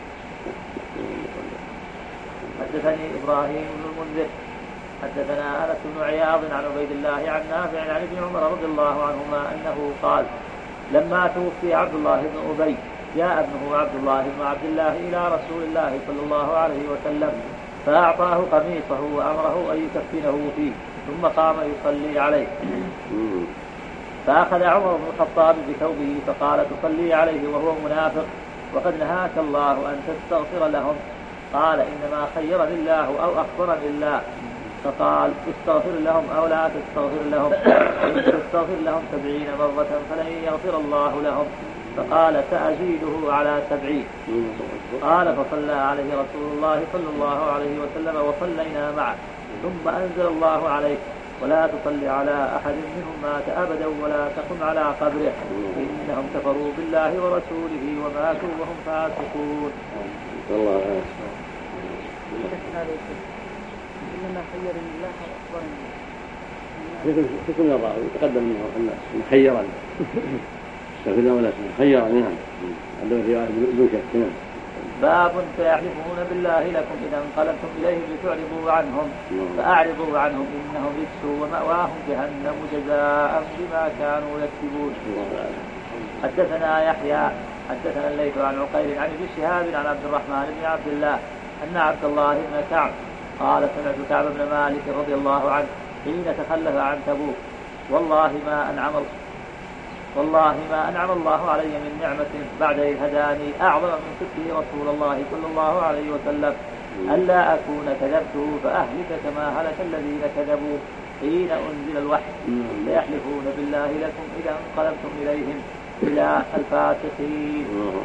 حدثني إبراهيم بن المنذر حدثنا أنس بن عياض عن عبيد الله عن نافع عن ابن عمر رضي الله عنهما أنه قال لما توفي عبد الله بن أبي جاء ابنه عبد الله بن عبد الله إلى رسول الله صلى الله عليه وسلم فأعطاه قميصه وأمره أن يكفنه فيه ثم قام يصلي عليه. فأخذ عمر بن الخطاب بثوبه فقال تصلي عليه وهو منافق وقد نهاك الله أن تستغفر لهم. قال إنما خيرني الله أو أخبرني الله. فقال استغفر لهم أو لا تستغفر لهم إن تستغفر لهم سبعين مرة فلن يغفر الله لهم. فقال سأزيده على سبعين. قال فصلى عليه رسول الله صلى الله عليه وسلم وصلينا معه ثم أنزل الله عليه ولا تصلي على أحد منهم مات أبدا ولا تقم على قبره إنهم كفروا بالله ورسوله وماتوا وهم فاسقون. الله إنما خيرني الله أخبرني. في كل الراوي يتقدم أنه خيرا استغفرنا ولا خيرا. نعم. عنده رواية ابن شك. باب فيحلفون بالله لكم إذا انقلبتم إليهم لتعرضوا عنهم فأعرضوا عنهم إنهم رجس ومأواهم جهنم جزاء بما كانوا يكسبون. حدثنا يحيى حدثنا الليث عن عقيل عن ابن شهاب عن عبد الرحمن بن عبد الله أن عبد الله بن كعب قال سمعت كعب بن مالك رضي الله عنه حين تخلف عن تبوك والله ما أنعم والله ما أنعم الله علي من نعمة بعد إذ هداني أعظم من صدقه رسول الله صلى الله عليه وسلم ألا أكون كذبته فأهلك كما هلك الذين كذبوا حين أنزل الوحي فيحلفون بالله لكم إذا انقلبتم إليهم إلى الفاسقين.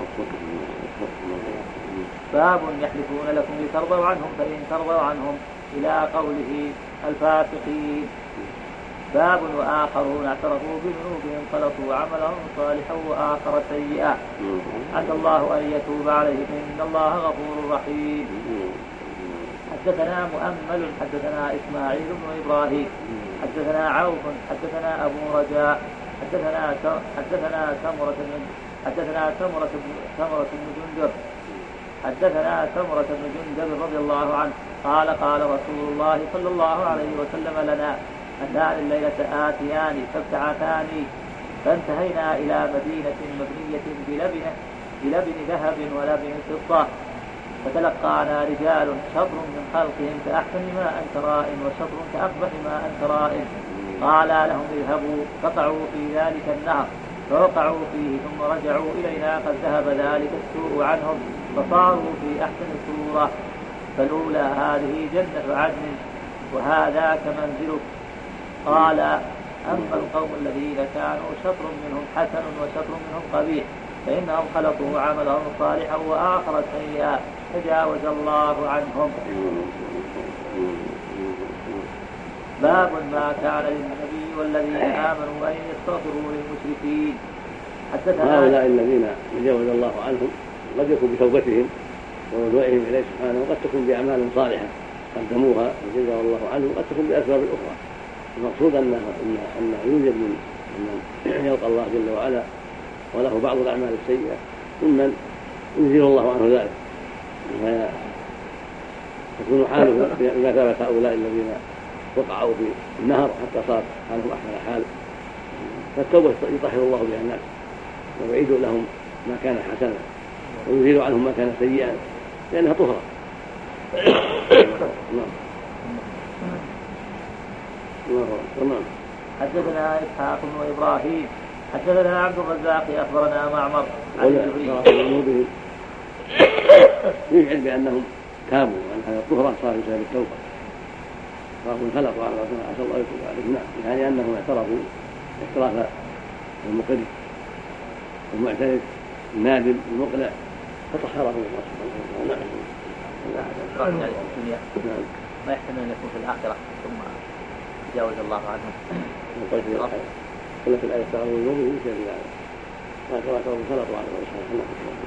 باب يحلفون لكم لترضوا عنهم فإن ترضوا عنهم إلى قوله الفاسقين. باب وآخرون اعترفوا بذنوبهم خلطوا عملهم صالحا وآخر سيئا عسى الله أن يتوب عليهم إن الله غفور رحيم. حدثنا مؤمل حدثنا إسماعيل بن إبراهيم حدثنا عوف حدثنا أبو رجاء حدثنا حدثنا سمرة حدثنا سمرة سمرة بن جندب حدثنا سمرة بن جندب رضي الله عنه قال قال رسول الله صلى الله عليه وسلم لنا أتاني الليلة آتيان فابتعثاني فانتهينا إلى مدينة مبنية بلبن بلبن ذهب ولبن فضة فتلقانا رجال شطر من خلقهم كأحسن ما أنت راء وشطر كأقبح ما أنت راء. قالا لهم اذهبوا فقعوا في ذلك النهر فوقعوا فيه ثم رجعوا إلينا قد ذهب ذلك السوء عنهم فصاروا في أحسن صورة فلولا هذه جنة عدن وهذا كمنزلك. قال أما القوم الذين كانوا شطر منهم حسن وشطر منهم قبيح فإنهم خلطوا عملهم صالحا وآخر سيئا تجاوز الله عنهم. باب ما كان للنبي والذين آمنوا أن يستغفروا للمشركين. حدثنا هؤلاء الذين تجاوز الله عنهم قد يكون بتوبتهم ورجوعهم إليه سبحانه وقد تكون بأعمال صالحة قدموها وجزاه الله عنهم وقد تكون بأسباب أخرى. المقصود أنه أنه يوجد من من يلقى الله جل وعلا وله بعض الأعمال السيئة ممن ينزل الله عنه ذلك فتكون حاله إذا ثبت هؤلاء الذين وقعوا في النهر حتى صار حالهم أحسن حال فالتوبة يطهر الله بها الناس ويعيد لهم ما كان حسنا ويزيل عنهم ما كان سيئا لأنها طهرة. تمام. حدثنا إسحاق بن إبراهيم حدثنا عبد الرزاق أخبرنا معمر عن الزهري يشعر بأنهم تابوا وأن هذا الطهرة صار بسبب التوبة صاروا خلقوا على رسول عسى الله يتوب عليهم. نعم يعني أنهم اعترفوا اعتراف المقر المعترف النادم المقلع فطهرهم الله سبحانه وتعالى. ما يحتمل أن يكون في الآخرة ثم تجاوز الله عنهم. قلت في الآية استغفروا لذنوبهم يشير إلى ما تركوا خلطوا على رسول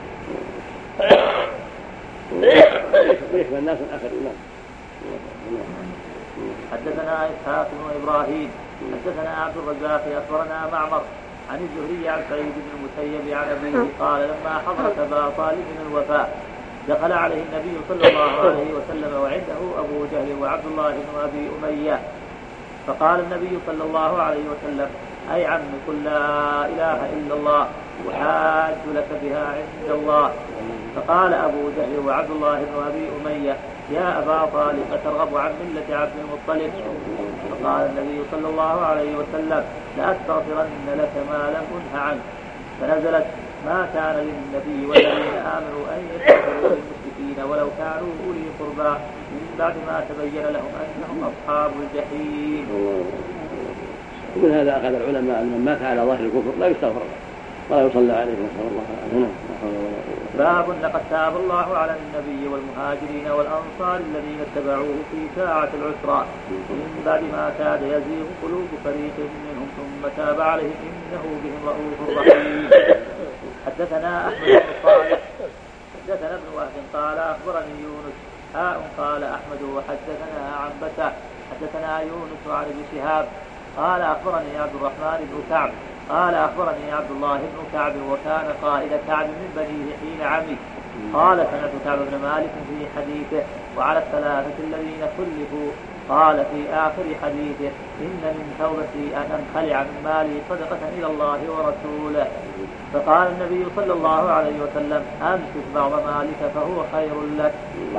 ويشبه الناس الآخرين. حدثنا إسحاق بن إبراهيم حدثنا عبد الرزاق أخبرنا معمر عن الزهري عن سعيد بن المسيب عن أبيه قال لما حضرت أبا طالب من الوفاة دخل عليه النبي صلى الله عليه وسلم وعنده أبو جهل وعبد الله بن أبي أمية فقال النبي صلى الله عليه وسلم أي عم قل لا إله إلا الله وحاج لك بها عند الله. فقال أبو جهل وعبد الله بن أبي أمية يا أبا طالب أترغب عن ملة عبد المطلب؟ فقال النبي صلى الله عليه وسلم لأستغفرن لك ما لم أنه عنك. فنزلت ما كان للنبي والذين آمنوا أن يستغفروا للمشركين ولو كانوا أولي قربى من بعد ما تبين لهم أنهم أصحاب الجحيم. ومن هذا أخذ العلماء أن من مات على ظاهر الكفر لا يستغفر ولا يصلى عليه نسأل الله عنه. باب لقد تاب الله على النبي والمهاجرين والأنصار الذين اتبعوه في ساعة العسرى من بعد ما كاد يزيغ قلوب فريق منهم ثم تاب عليهم إنه بهم رؤوف رحيم. حدثنا أحمد بن صالح حدثنا ابن وهب قال أخبرني يونس هاء قال أحمد وحدثنا عن بكى حدثنا يونس عن ابن شهاب قال أخبرني عبد الرحمن بن كعب قال أخبرني عبد الله بن كعب وكان قائد كعب من بنيه حين عمي قال سمعت كعب بن مالك في حديثه وعلى الثلاثة الذين خلفوا قال في آخر حديثه إن من توبتي أن أنخلع من مالي صدقة إلى الله ورسوله. فقال النبي صلى الله عليه وسلم أمسك بعض مالك فهو خير لك.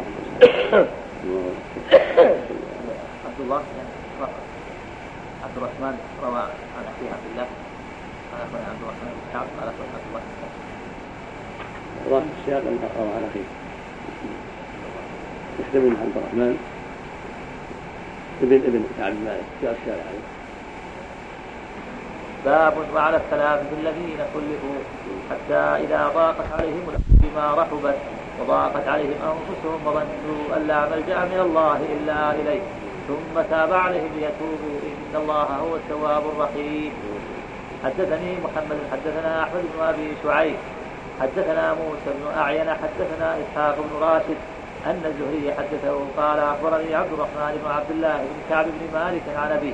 عبد الله عبد الرحمن روى عن أخيه عبد الله قال أخبرني عبد الرحمن بن كعب قال أخبرني عبد الله بن كعب رواه السياق أن روى عن أخيه يحتمل عبد الرحمن ابن ابن كعب بن مالك جاء الشارع عليه. باب وعلى الثلاثة الذين خلفوا حتى إذا ضاقت عليهم الأرض بما رحبت وضاقت عليهم أنفسهم وظنوا أن لا ملجأ من الله إلا إليه ثم تاب عليهم ليتوبوا إن الله هو التواب الرحيم. حدثني محمد حدثنا أحمد بن أبي شعيب حدثنا موسى بن أعين حدثنا إسحاق بن راشد أن الزهري حدثه قال أخبرني عبد الرحمن بن عبد الله بن كعب بن مالك عن أبيه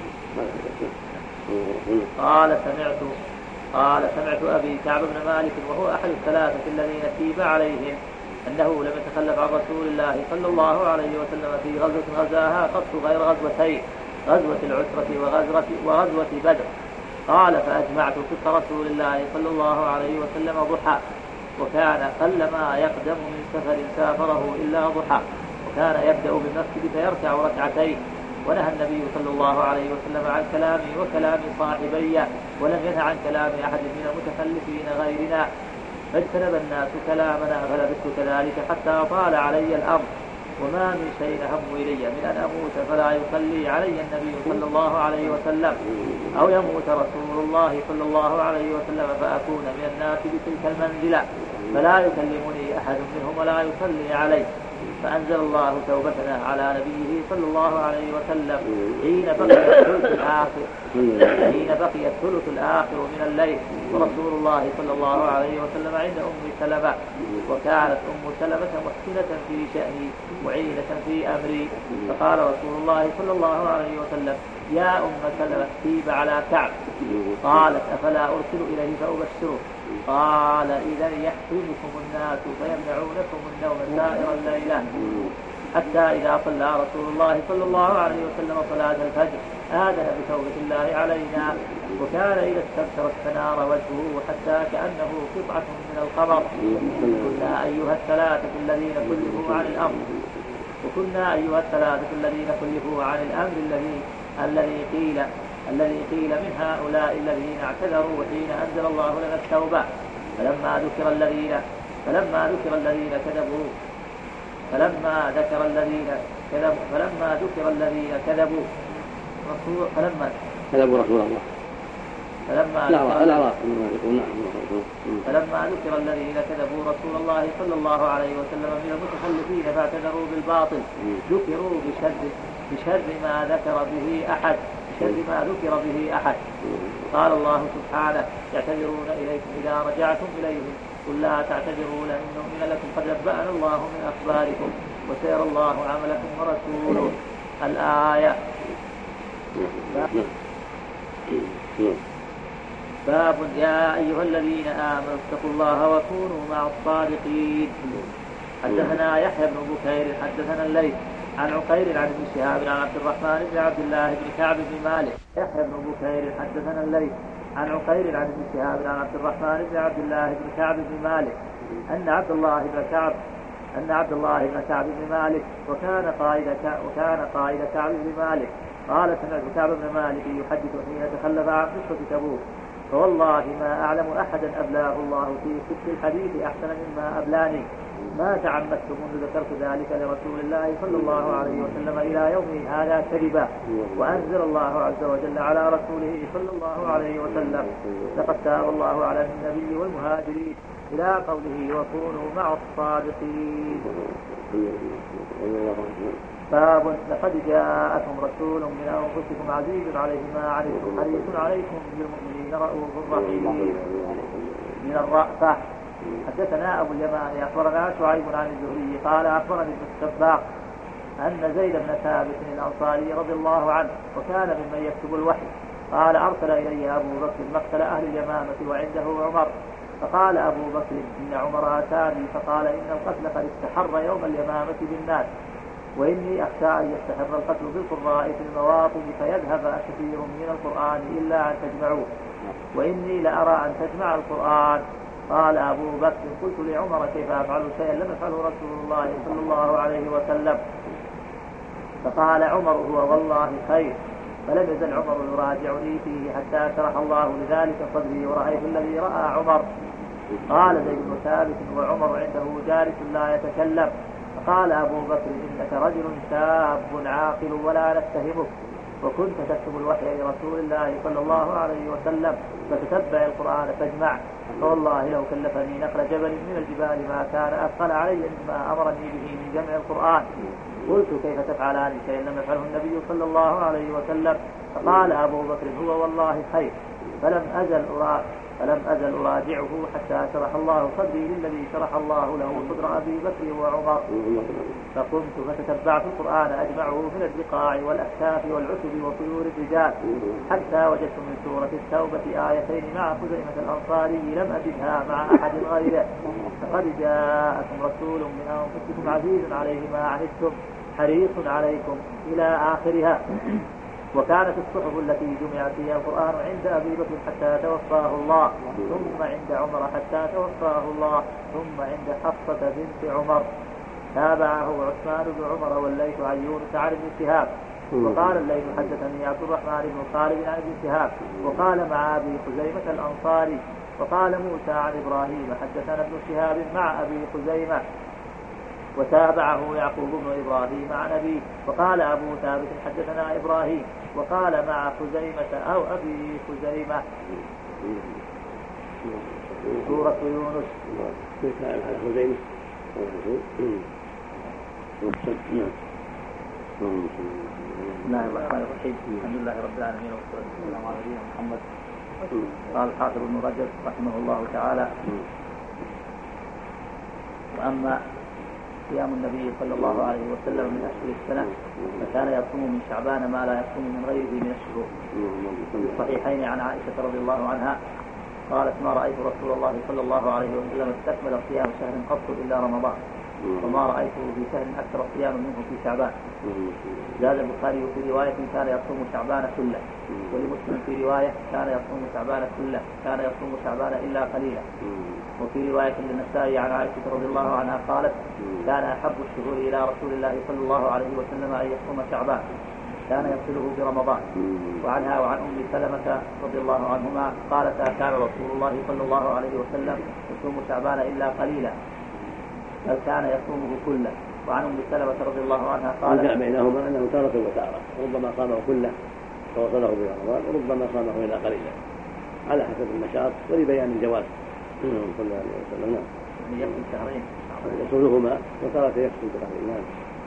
قال سمعت قال سمعت أبي كعب بن مالك وهو أحد الثلاثة الذين تيب عليهم أنه لم يتخلف عن رسول الله صلى الله عليه وسلم في غزوة غزاها قط غير غزوتين غزوة العسرة وغزوة, وغزوة بدر. قال فأجمعت فقه رسول الله صلى الله عليه وسلم ضحى وكان قلما يقدم من سفر سافره إلا ضحى وكان يبدأ بالمسجد فيركع ركعتين. ونهى النبي صلى الله عليه وسلم عن كلامي وكلام صاحبي ولم ينه عن كلام أحد من المتخلفين غيرنا فاجتنب الناس كلامنا فلبثت كذلك حتى طال علي الأمر وما من شيء هم إلي من أن أموت فلا يصلي علي النبي صلى الله عليه وسلم أو يموت رسول الله صلى الله عليه وسلم فأكون من الناس بتلك المنزلة فلا يكلمني أحد منهم ولا يصلي علي. فأنزل الله توبتنا على نبيه صلى الله عليه وسلم حين بقي الثلث الآخر حين بقي الثلث الآخر من الليل ورسول الله صلى الله عليه وسلم عند أم سلمة وكانت أم سلمة محسنة في شأني معينة في أمري. فقال رسول الله صلى الله عليه وسلم يا أم سلمة تيب على كعب. قالت أفلا أرسل إليه فأبشره؟ قال إذا يحرمكم الناس فيمنعونكم النوم سائر الليلة. حتى إذا صلى رسول الله صلى الله عليه وسلم صلاة الفجر آذن بتوبة الله علينا وكان إذا استبشر استنار وجهه حتى كأنه قطعة من القمر. كنا أيها الثلاثة الذين كلفوا عن الأمر وكنا أيها الثلاثة الذين كلفوا عن الأمر الذي الذي قيل الذي قيل من هؤلاء الذين اعتذروا حين أنزل الله لنا التوبة. فلما ذكر الذين فلما ذكر الذين كذبوا فلما ذكر الذين كذبوا فلما ذكر الذين كذبوا رسول فلما كذبوا رسول الله فلما لا فلما ذكر الذين كذبوا رسول الله صلى الله عليه وسلم من المتخلفين فاعتذروا بالباطل ذكروا بشر بشر ما ذكر به أحد بشر ما ذكر به أحد. قال الله سبحانه يعتذرون إليكم إذا رجعتم إليهم قل لا تعتذروا لن نؤمن لكم قد نبأنا الله من أخباركم وسيرى الله عملكم ورسوله. الآية. باب يا أيها الذين آمنوا اتقوا الله وكونوا مع الصادقين. حدثنا يحيى بن بكير حدثنا الليث عن عقيل عن ابن شهاب عن عبد الرحمن بن عبد الله بن كعب بن مالك. يحيى بن بكير حدثنا الليث عن عقيل عن ابن شهاب عن عبد الرحمن بن عبد الله بن كعب بن مالك أن عبد الله بن كعب أن عبد الله بن كعب بن مالك وكان قائد وكان قائد كعب بن مالك قال سمعت كعب بن مالك يحدث حين تخلف عن قصة تبوك فوالله ما أعلم أحدا أبلاه الله في كتب الحديث أحسن مما أبلاني ما تعمدت منذ ذكرت ذلك لرسول الله صلى الله عليه وسلم إلى يومي هذا كذبا. وأنزل الله عز وجل على رسوله صلى الله عليه وسلم لقد تاب الله على النبي والمهاجرين إلى قوله وكونوا مع الصادقين. باب لقد جاءكم رسول من أنفسكم عزيز عليه ما عنتم حريص عليكم بالمؤمنين رؤوف رحيم. من الرأفة. حدثنا أبو اليمان أخبرنا شعيب عن الزهري قال أخبرني ابن السباق أن زيد بن ثابت الأنصاري رضي الله عنه وكان ممن يكتب الوحي قال أرسل إلي أبو بكر مقتل أهل اليمامة وعنده عمر فقال أبو بكر إن عمر أتاني فقال إن القتل قد استحر يوم اليمامة بالناس وإني أخشى أن يستحر القتل بالقراء في المواطن فيذهب كثير من القرآن إلا أن تجمعوه وإني لأرى أن تجمع القرآن. قال أبو بكر قلت لعمر كيف أفعل شيئا لم يفعله رسول الله صلى الله عليه وسلم فقال عمر هو والله خير. فلم يزل عمر يراجعني فيه حتى شرح الله لذلك صدري ورأيت الذي رأى عمر. قال زيد بن ثابت وعمر عنده جالس لا يتكلم فقال أبو بكر إنك رجل شاب عاقل ولا نتهمك وكنت تكتب الوحي لرسول الله صلى الله عليه وسلم فتتبع القرآن فاجمع فوالله لو كلفني نقل جبل من الجبال ما كان أثقل علي مما أمرني به من جمع القرآن. قلت كيف تفعلان شيئا لم يفعله النبي صلى الله عليه وسلم فقال أبو بكر هو والله خير. فلم أزل أراجع فلم أزل أراجعه حتى شرح الله صدري للذي شرح الله له صدر أبي بكر وعمر. فقمت فتتبعت القرآن أجمعه من البقاع والأكتاف والعتب وطيور الرجال حتى وجدت من سورة التوبة آيتين مع خزيمة الأنصاري لم أجدها مع أحد غيره فقد جاءكم رسول من أنفسكم عزيز عليه ما عنتم حريص عليكم إلى آخرها. وكانت الصحف التي جمعت فيها القرآن عند أبي بكر حتى توفاه الله ثم عند عمر حتى توفاه الله ثم عند حفصة بنت عمر. تابعه عثمان بن عمر والليث عن يونس عن ابن شهاب وقال الليث حدثني عبد الرحمن بن خالد عن ابن شهاب وقال مع أبي خزيمة الأنصاري وقال موسى عن إبراهيم حدثنا ابن شهاب مع أبي خزيمة وتابعه يعقوب بن إبراهيم عن أبيه وقال أبو ثابت حدثنا إبراهيم وقال مع خزيمة أو أبي خزيمة. سورة يونس. على خزيمة. بسم الله الرحمن الرحيم الحمد لله رب العالمين والصلاة والسلام على نبينا محمد. قال الحافظ ابن رجب رحمه الله تعالى وأما صيام النبي صلى الله عليه وسلم من أشهر السنة فكان يصوم من شعبان ما لا يصوم من غيره من الشهور. في الصحيحين عن عائشة رضي الله عنها قالت ما رأيت رسول الله صلى الله عليه وسلم استكمل صيام شهر قط إلا رمضان وما رأيته في شهر أكثر صياما منه في شعبان. زاد البخاري في رواية كان يصوم شعبان كله ولمسلم في رواية كان يصوم شعبان كله كان يصوم شعبان إلا قليلا. وفي رواية للنسائي عن عائشة رضي الله عنها قالت كان أحب الشهور إلى رسول الله صلى الله عليه وسلم أن يصوم شعبان كان يصله برمضان. وعنها وعن أم سلمة رضي الله عنهما قالتا كان رسول الله صلى الله عليه وسلم يصوم شعبان إلا قليلا بل كان يصومه كله. وعن أم سلمة رضي الله عنها قالت جاء بينهما أنه تارة وتارة ربما صامه كله فوصله برمضان وربما صامه إلا قليلا على حسب النشاط ولبيان الجواز صلى الله عليه وسلم. نعم يكفي شهرين يصونهما وتارة يكفي شهرين.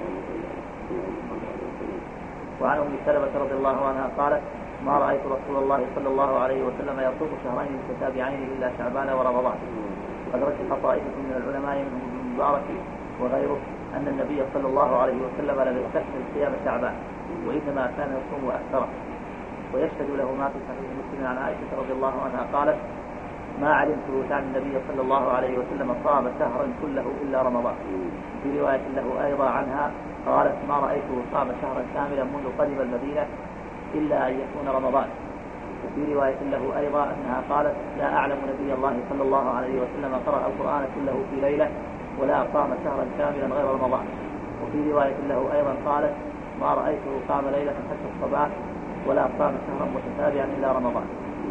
وعن أم سلمة رضي الله عنها قالت ما رأيت رسول الله صلى الله عليه وسلم يصوم شهرين متتابعين إلا شعبان ورمضان. قد رجح طائفة من العلماء منهم ابن المبارك وغيره أن النبي صلى الله عليه وسلم لم يستكمل صيام شعبان وإنما كان يصوم أكثره ويشهد له ما في صحيح مسلم عن عائشة رضي الله عنها قالت ما علمت عن النبي صلى الله عليه وسلم صام شهرا كله إلا رمضان. في رواية له أيضا عنها قالت ما رأيته صام شهرا كاملا منذ قدم المدينة إلا أن يكون رمضان. وفي رواية له أيضا أنها قالت لا أعلم نبي الله صلى الله عليه وسلم قرأ القرآن كله في ليلة ولا صام شهرا كاملا غير رمضان. وفي رواية له أيضا قالت ما رأيته قام ليلة حتى الصباح ولا صام شهرا متتابعا إلا رمضان.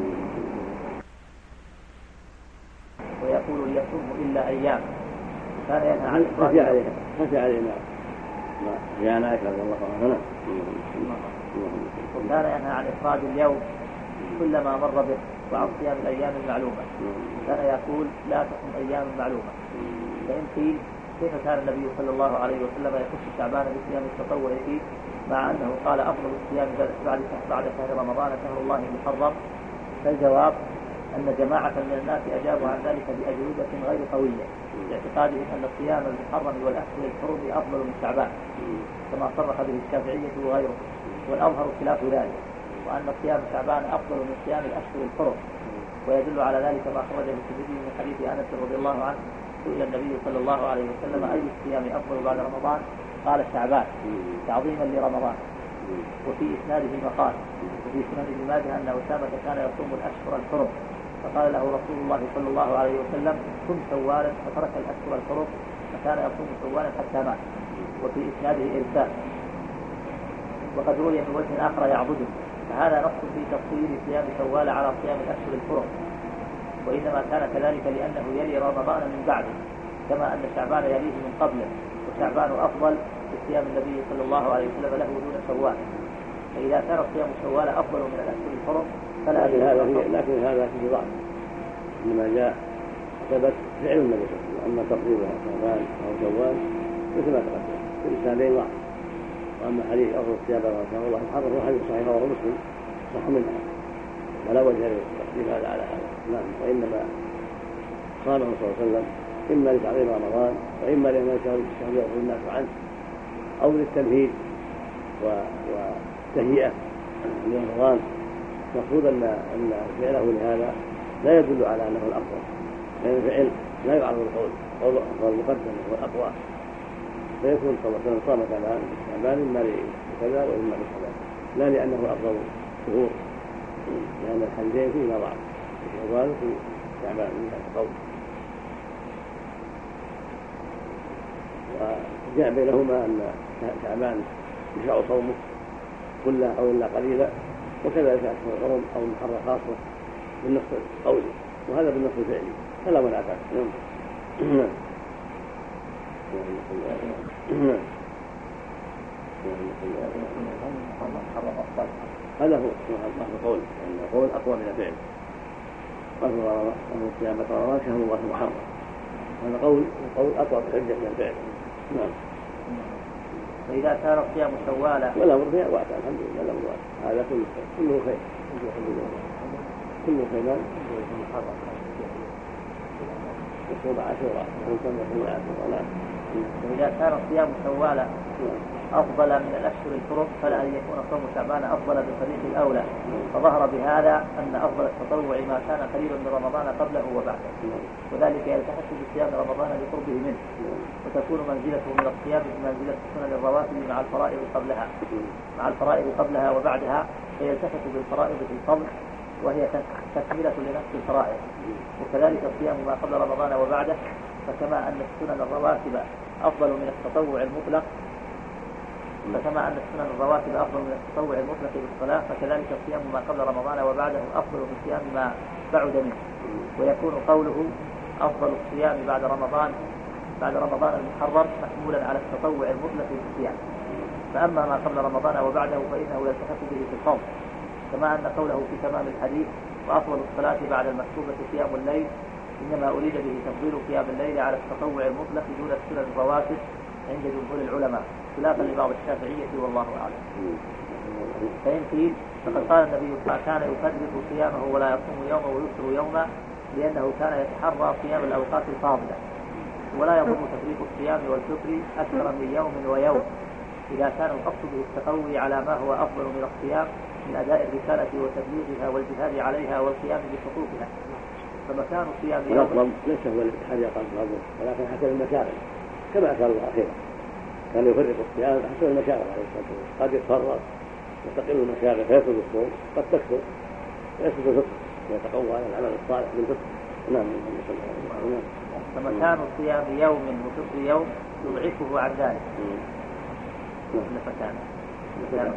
ويقول ليصوم إلا أيام. كان ينهى عن خفي عليها خفي علينا ما يا عائشة رضي الله عنها. وكان ينهى عن إفراد اليوم كلما مر به وعن صيام الأيام المعلومة. كان يقول لا تصم أيام معلومة. فإن قيل كيف كان النبي صلى الله عليه وسلم يخص شعبان بصيام التطوع فيه مع أنه قال أفضل الصيام بعد بعد شهر رمضان شهر الله المحرم؟ فالجواب أن جماعة من الناس أجابوا عن ذلك بأجوبة غير قوية باعتقادهم أن الصيام المحرم والأشهر الحرم أفضل من شعبان كما صرح به الشافعية وغيره، والأظهر خلاف ذلك، وأن صيام شعبان أفضل من صيام الأشهر الحرم. ويدل على ذلك ما خرجه الترمذي من حديث أنس رضي الله عنه سئل النبي صلى الله عليه وسلم أي الصيام أفضل بعد رمضان؟ قال شعبان تعظيما لرمضان. وفي إسناده مقال. وفي سنن ابن ماجه أن أسامة كان يصوم الأشهر الحرم فقال له رسول الله صلى الله عليه وسلم صم شوالا فترك الأشهر الحرم فكان يصوم شوالا حتى مات. وفي إسناده إرسال. وقد روي من وجه آخر يعبده، فهذا نص في تفصيل صيام شوال على صيام الأشهر الحرم، وإنما كان كذلك لأنه يلي رمضان من بعده كما أن شعبان يليه من قبله، وشعبان أفضل بصيام النبي صلى الله عليه وسلم له دون شوال. فإذا كان صيام شوال أفضل من الأشهر الحرم فلا لكن هذا فيه لكن هذا فيه ضعف، إنما جاء ثبت فعل النبي صلى الله عليه وسلم، أما تقديرها شعبان أو شوال مثل ما تقدم في الإسنادين ضعف. وأما حديث أفضل الصيام بعد شهر الله المحرم هو حديث صحيح رواه مسلم صح منها ولا وجه لتقديم هذا على هذا. نعم. وإنما صامه صلى الله عليه وسلم إما لتعظيم رمضان وإما لأن الشهر يغفل الناس عنه أو للتمهيد وتهيئة لرمضان. المقصود أن أن فعله لهذا لا يدل على أنه الأفضل، لأن الفعل لا يعرض القول، قول المقدم هو الأقوى، فيكون صلى الله عليه وسلم صام كمان شعبان إما لكذا وإما لكذا، لا لأنه أفضل شهور، لأن الحديثين فيهما ضعف في شوال وفي شعبان من هذا القول. وجاء بينهما أن شعبان يشرع صومه كله أو إلا قليلا، وكذلك أشهر الحرم أو المحرم خاصة بالنص القولي، وهذا بالنص الفعلي فلا منافاة. هذا هو القول، أن القول أقوى من الفعل. أن صيام رمضان شهر الله المحرم، هذا قول قول أقوى بحجة من الفعل. نعم. فإذا كان صيام شوال والأمر فيها واسع الحمد لله، الأمر واسع، هذا كله كله خير كله خير يصوم عاشوراء ويصوم يصوم عاشوراء. وإذا كان صيام شوال أفضل من الأشهر الحرم فلا أن يكون صوم شعبان أفضل بالطريق الأولى. فظهر بهذا أن أفضل التطوع ما كان قريبا من رمضان قبله وبعده، وذلك يلتحق بصيام رمضان لقربه منه، وتكون منزلته من الصيام بمنزلة سنن الرواتب مع الفرائض قبلها مع الفرائض قبلها وبعدها، فيلتحق بالفرائض في الفضل وهي تكملة لنفس الفرائض. وكذلك الصيام ما قبل رمضان وبعده، فكما أن السنن الرواتب أفضل من التطوع المطلق فكما أن السنن الرواتب أفضل من التطوع المطلق بالصلاة، فكذلك الصيام ما قبل رمضان وبعده أفضل من صيام ما بعد منه. ويكون قوله أفضل الصيام بعد رمضان بعد رمضان المحرم محمولا على التطوع المطلق بالصيام. فأما ما قبل رمضان وبعده فإنه يلتحق به في الصوم، كما أن قوله في تمام الحديث وأفضل الصلاة بعد المكتوبة قيام الليل إنما أريد به تفضيل قيام الليل على التطوع المطلق دون السنن الرواتب عند جمهور العلماء، خلافا لبعض الشافعية والله أعلم. فإن قيل فقد قال النبي كان يفرق صيامه ولا يصوم يوما ويفطر يوما لأنه كان يتحرى صيام الأوقات الفاضلة، ولا يضم تفريق الصيام والفطر أكثر من يوم ويوم إذا كان القصد به التقوي على ما هو أفضل من الصيام من أداء الرسالة وتبليغها والجهاد عليها والقيام بحقوقها. فمكان صيام يوم والأفضل ليس هو الاتحاد قبل الظهر، ولكن حسب المشاغل كما أشار الله أخيرا كان يفرق الصيام حسب المشاغل عليه الصلاة والسلام، قد يتفرغ وتقل المشاغل فيسد الصوم، قد تكثر فيسد الفطر ويتقوى على العمل الصالح بالفطر. نعم. فمكان صيام يوم وفطر يوم يضعفه عن ذلك. فمكان نعم.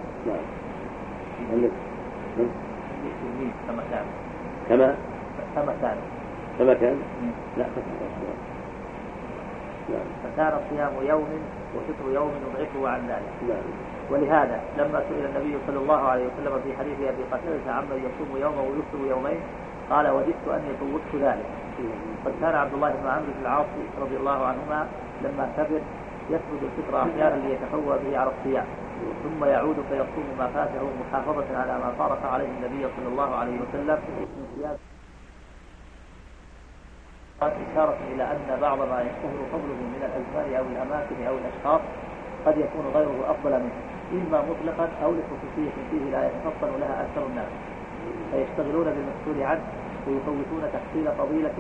فمكان كما فمكان فمكان لا فتح. نعم. فكان صيام يوم وفطر يوم يضعفه عن ذلك. نعم. ولهذا لما سئل النبي صلى الله عليه وسلم في حديث أبي قتادة عمن يصوم يوما ويفطر يومين قال وددت أني طوقت ذلك. قد كان عبد الله بن عمرو بن العاص رضي الله عنهما لما كبر يسرد الفطر أحيانا ليتقوى به على الصيام، ثم يعود فيصوم ما فاته محافظة على ما فارق عليه النبي صلى الله عليه وسلم من صيام. إشارة إلى أن بعض ما يشتهر فضله من الأزمان أو الأماكن أو الأشخاص قد يكون غيره أفضل منه، إما مطلقا أو لخصوصية فيه لا يتفطن لها أكثر الناس، فيشتغلون بالمسؤول عنه ويفوتون تحصيل فضيلة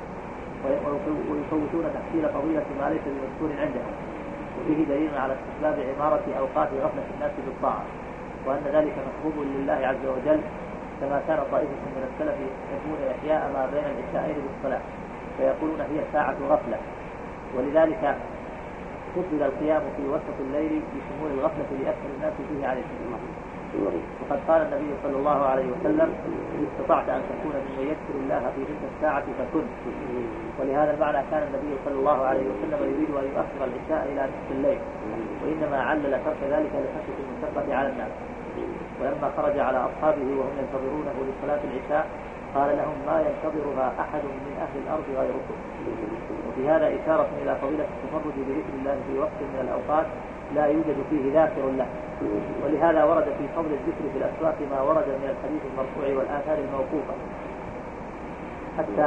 ويفوتون تحصيل فضيلة ما ليس بمسؤول عندهم. وفيه دليل على استحباب عمارة أوقات غفلة الناس بالطاعة، وأن ذلك محبوب لله عز وجل، كما كان طائفة من السلف يحبون إحياء ما بين العشاءين بالصلاة فيقولون هي ساعة غفلة، ولذلك فضل القيام في وسط الليل بشمول الغفلة لأكثر الناس فيه عليه الصلاة. وقد قال النبي صلى الله عليه وسلم إن استطعت أن تكون ممن يذكر الله في تلك الساعة فكن. ولهذا المعنى كان النبي صلى الله عليه وسلم يريد أن يؤخر العشاء إلى نصف الليل، وإنما علل ترك ذلك لخشية المشقة على الناس. ولما خرج على أصحابه وهم ينتظرونه لصلاة العشاء قال لهم ما ينتظرها أحد من أهل الأرض غيركم. وفي هذا إشارة إلى فضيلة التفرد بذكر الله في وقت من الأوقات لا يوجد فيه ذاكر له. ولهذا ورد في فضل الذكر في الأسواق ما ورد من الحديث المرفوع والآثار الموقوفة، حتى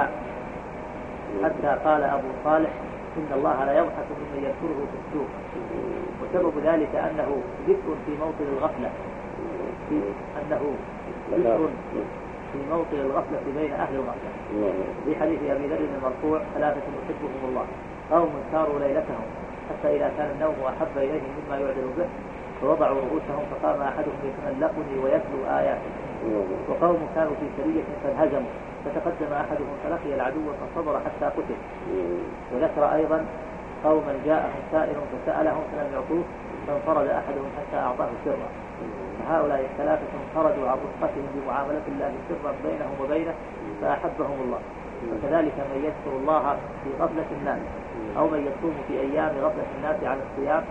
حتى قال أبو صالح إن الله لا يضحك ممن يذكره في السوق. وسبب ذلك أنه ذكر في موطن الغفلة في أنه ذكر في موطن الغفلة بين أهل الغفلة. في حديث أبي ذر المرفوع ثلاثة يحبهم الله قوم ساروا ليلتهم حتى إذا كان النوم أحب إليهم مما يعدل به فوضعوا رؤوسهم فقام أحدهم يتملقني ويتلو آياته، وقوم كانوا في سرية فانهزموا فتقدم أحدهم فلقي العدو فصبر حتى قتل. وذكر أيضا قوما جاءهم سائل فسألهم فلم يعطوه فانفرد أحدهم حتى أعطاه سرا. فهؤلاء الثلاثة خرجوا عن رفقتهم بمعاملة الله سرا بينهم وبينه فأحبهم الله. وكذلك من يذكر الله في غفلة الناس أو من يصوم في أيام غفلة الناس عن الصيام.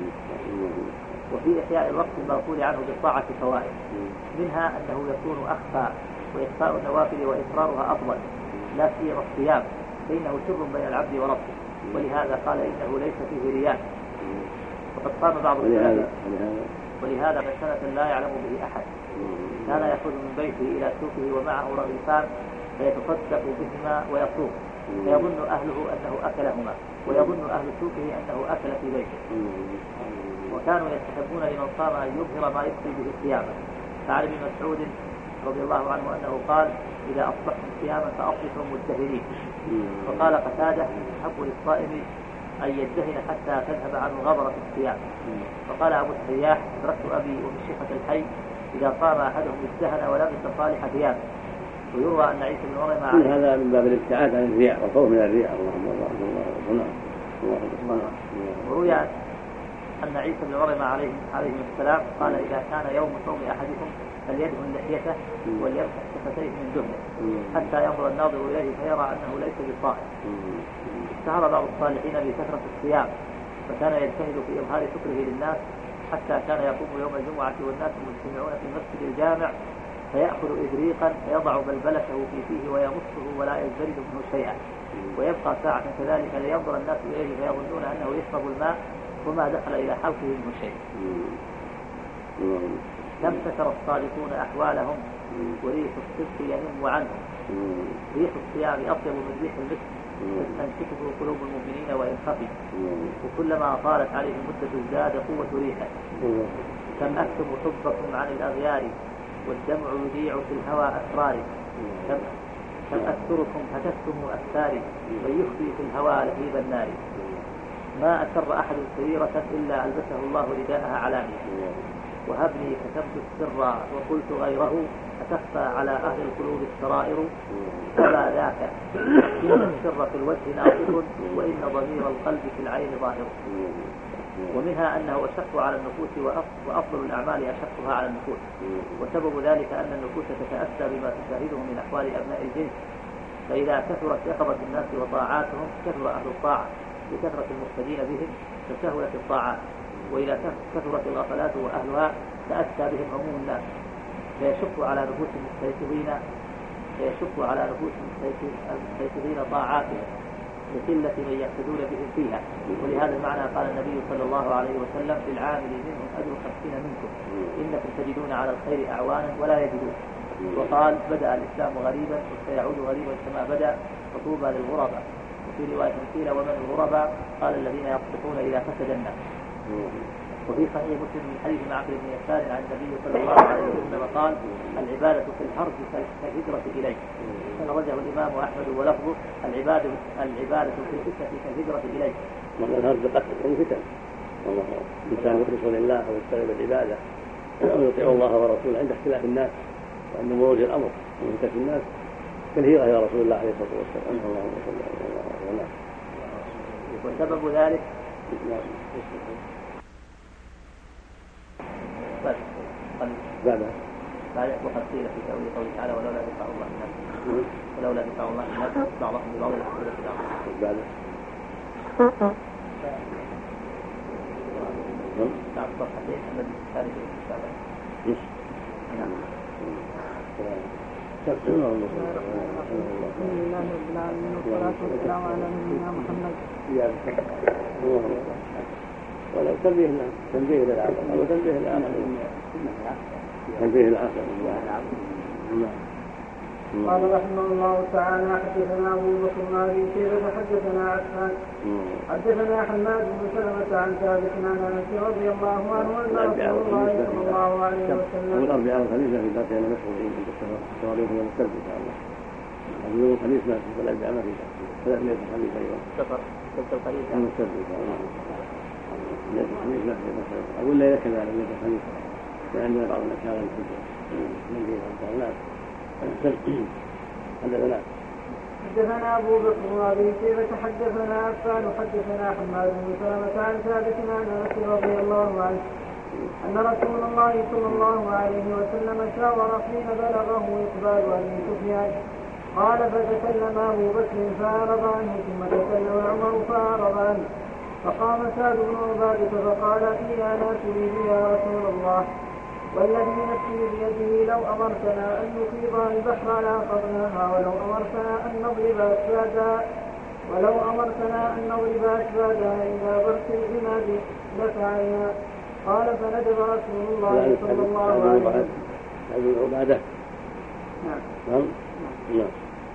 وفي إحياء الوقت المغفول عنه بالطاعة فوائد، منها أنه يكون أخفى وإخفاء النوافل وإصرارها أفضل، لا سيما الصيام فإنه سر بين العبد وربه، ولهذا قال إنه ليس فيه رياء. وقد قام بعض السلف ولهذا مسألة لا يعلم به أحد كان يخرج من بيته إلى سوقه ومعه رغيفان فيتصدق بهما ويصوم، فيظن أهله أنه أكلهما ويظن أهل سوقه أنه أكل في بيته. وكانوا يستحبون لمن صام أن يظهر ما يبطل به صيامه. فعن ابن مسعود رضي الله عنه أنه قال إذا أصبحتم صياما فأصبحوا مجتهدين. وقال قتادة يحب للصائم أن يجتهد حتى تذهب عنه غبرة الصيام. وقال أبو السياح أدركت أبي ومشيخة الحي إذا صام أحدهم اجتهد ولبس صالح ثيابه. ويروى أن عيسى بن مريم كل هذا من باب الابتعاد عن الرياء والخوف من الرياء. اللهم الله الله. وروي أن عيسى بن مريم عليه عليه السلام قال إذا كان يوم صوم أحدكم فليدهن لحيته وليمسح شفتيه من دهنه حتى ينظر الناظر إليه فيرى أنه ليس بصائم. اشتهر بعض الصالحين بكثرة الصيام فكان يجتهد في إظهار شكره للناس حتى كان يقوم يوم الجمعة والناس مجتمعون في المسجد الجامع فيأخذ إبريقا فيضع بلبلته في فيه ويمصه ولا يجترد منه شيئا، ويبقى ساعة كذلك لينظر الناس إليه فيظنون أنه يشرب الماء وما دخل إلى حلقه منه شيء. كم ستر الصادقون أحوالهم وريح الصدق ينم عنهم. ريح الصيام أطيب من ريح المسك تنشكه قلوب المؤمنين وإن خفي، وكلما طالت عليه مدة ازداد قوة ريحه. كم أكتم حبكم عن الأغيار والدمع يذيع في الهوى أسراري كم كم أستركم هتفتم أستاري ويخفي في الهوى لهيب النار ما أسر أحد سريرة إلا ألبسه الله رداءها علانية وهبني كتبت السر وقلت غيره أتخفى على أهل القلوب السرائر فما ذاك إن السر في الوجه ناطق وإن ضمير القلب في العين ظاهر ومنها أنه أشق على النفوس وأفضل الأعمال أشقها على النفوس وسبب ذلك أن النفوس تتأسى بما تشاهده من أحوال أبناء الجنس فإذا كثرت يقظة الناس وطاعاتهم كثر أهل الطاعة بكثرة المقتدين بهم فسهلت الطاعات وإذا كثرت الغفلات وأهلها تأسى بهم عموم الناس فيشق على نفوس المستيقظين فيشق على نفوس المستيقظين طاعاتهم لقلة من يقتدون بهم فيها ولهذا المعنى قال النبي صلى الله عليه وسلم للعامل منهم أجر خمسين منكم إنكم تجدون على الخير أعوانا ولا يجدون وقال بدأ الإسلام غريبا وسيعود غريبا كما بدأ فطوبى للغرباء وفي رواية قيل ومن الغرباء قال الذين يصلحون إذا فسد الناس وفي صحيح مسلم من حديث معقل بن يسار عن النبي صلى الله عليه وسلم قال العبادة في الحرب كالهجرة إليه أخرجه الإمام أحمد ولفظه العبادة العبادة في الفتنة كالهجرة إليه من الهرب بقتل الفتن الإنسان يخلص لله ويستغل العبادة ويطيع الله ورسوله عند اختلاف الناس وعند مرور الأمر من فتن الناس كالهجرة إلى رسول الله عليه الصلاة والسلام اللهم صل على الله وسبب ذلك بعد بعد وقد قيل في تأويل قوله تعالى ولولا دفاع الله الناس ولولا دفاع الله الناس بعضهم ببعض لفسدت الأرض بعد بعد صفحتين الذي الثالث والسابع نعم بسم الله رب العالمين والصلاة والسلام على نبينا محمد ولا تنبيه له تنبيه للعقل أو تنبيه للعقل تنبيه للعقل قال رحمه الله تعالى حدثنا أبو بكر بن أبي شيبة حدثنا عفان حدثنا حماد بن سلمة عن ثابت عن أنس رضي الله عنه أن رسول الله صلى الله عليه وسلم والأربعاء والخميس في ذاتين مشهورين عند التواريخ والمستلزم إن شاء الله اليوم الخميس ما في والأربعاء ما في ثلاثمائة خميس أيضا سفر سفر الخميس المستلزم ليلة الخميس ما في مثلا أقول ليلة كذلك ليلة الخميس عندنا بعض الأشياء من فيها أمثال الناس حدثنا حدثنا أبو بكر بن أبي شيبة حدثنا عفان حدثنا حماد بن سلمة عن ثابت عن أنس رضي الله عنه أن رسول الله صلى الله عليه وسلم شاور حين بلغه إقبال أبي سفيان قال فتكلم أبو بكر فأعرض عنه ثم تكلم عمر فأعرض عنه فقام سعد بن عبادة فقال إيانا تريد يا رسول الله والذي نفسي بيده لو أمرتنا أن نفيض البحر لأخذناها ولو أمرتنا أن نضرب أسبادها ولو أمرتنا أن نضرب أسبادها إلى برك العناد لفعلنا قال فندب رسول الله صلى الله عليه وسلم هذه العبادة نعم نعم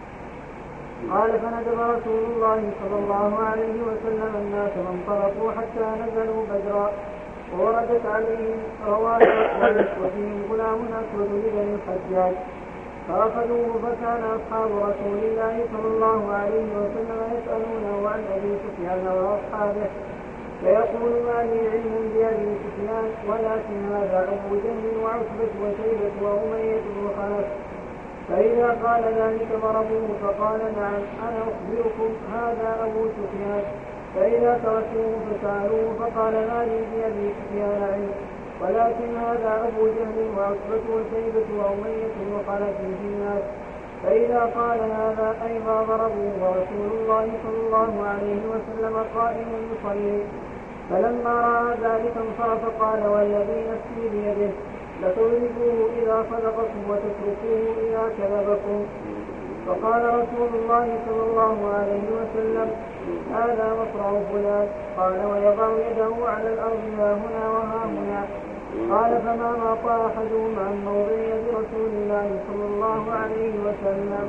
قال فندب رسول الله صلى الله عليه وسلم الناس فانطلقوا حتى نزلوا بدرا ووردت عليهم رواتب وفيهم غلام أسود لبني الحجاج فأخذوه فكان أصحاب رسول الله صلى الله عليه وسلم يسألونه عن أبي سفيان وأصحابه فيقول ما لي علم بأبي سفيان ولكن هذا أبو جهل وعتبة وشيبة وأمية بن خلف فإذا قال ذلك ضربوه فقال نعم أنا أخبركم هذا أبو سفيان فإذا تركوه فسألوه فقال ما لي بأبي سفيان علم ولكن هذا أبو جهل وعتبة وشيبة وأمية بن خلف في الناس فإذا قال هذا أيضا ضربوه ورسول الله صلى الله عليه وسلم قائم يصلي فلما رأى ذلك انصرف قال والذي نفسي بيده لتضربوه إذا صدقكم وتتركوه إذا كذبكم فقال رسول الله صلى الله عليه وسلم هذا مصرع فلان قال ويضع يده على الأرض ها هنا وها هنا قال فما ماط أحدهم عن موضع يد رسول الله صلى الله عليه وسلم.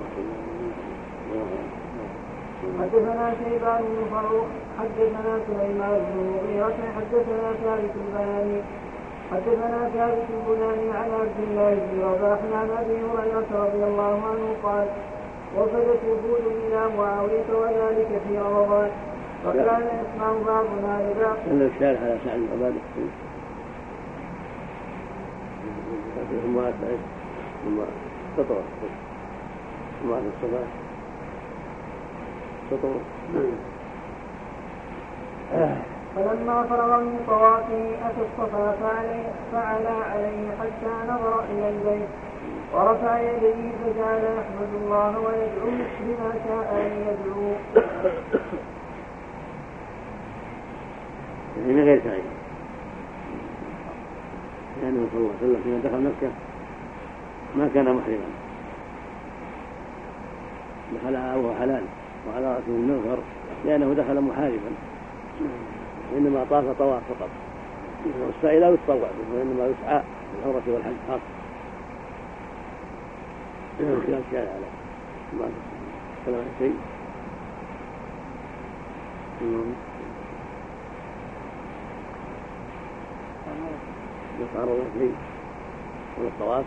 حدثنا شيبان بن فروخ حدثنا سليمان بن المغيرة حدثنا ثابت البياني حدثنا ثابت البناني عن عبد الله بن رباح عن ابي هريره رضي الله عنه قال وفدت وفود الى معاويه وذلك في رمضان وكان يسمع بعضنا لبعض. أن الشارح على سعد بن عباده ثم أسعد ثم سطر ثم أسعد الصباح سطر. فلما فرغ من طوافه أتى الصفا فعلى عليه حتى نظر إلى البيت ورفع يديه فجعل يحمد الله ويدعو بما شاء أن يدعو. يعني من غير سعي لأنه صلى الله عليه وسلم حين دخل مكة ما كان محرما، دخلها وهو حلال وعلى رأسه المغفر لأنه دخل محاربا، وإنما طاف طواف فقط، والسعي لا يتطوع به وإنما يسعى بالعمرة والحج خاصة. خلال الشارع على ما تكلم عن شيء يتعرض فيه من الطواف.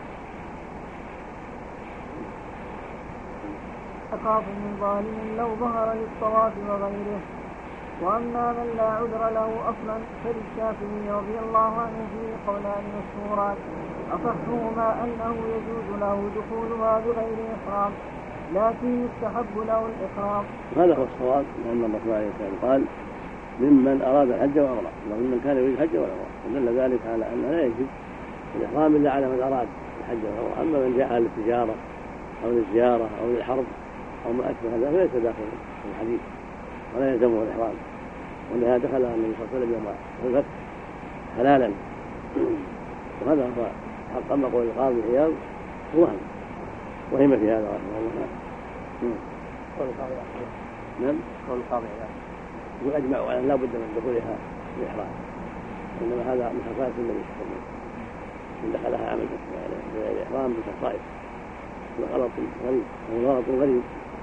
أخاف من ظالم لو ظهر للطواف وغيره. وأما من لا عذر له أصلا فللشافعي رضي الله عنه فيه قولان مشهوران أصحهما أنه يجوز له دخولها بغير إحرام لكن يستحب له الإحرام. هذا هو الصواب، لأن الرسول عليه السلام قال ممن أراد الحج والعمرة، وممن كان يريد الحج والعمرة، ودل ذلك على أن لا يجب الإحرام إلا على من أراد الحج والعمرة. أما من جاء للتجارة أو للزيارة أو للحرب أو ما أشبه هذا فليس داخل في الحديث ولا يلزمه الإحرام، ولهذا دخل النبي صلى الله عليه وسلم يوم الفتح حلالا، وهذا هو حق. أما قول القاضي عياض وهم وهم في هذا رحمه الله. قول القاضي نعم قول القاضي عياض يقول أجمعوا على لا بد من دخولها الإحرام، إنما هذا من خصائص النبي صلى الله عليه وسلم من دخلها عمل الإحرام بخصائص غلط غريب أو غلط غريب.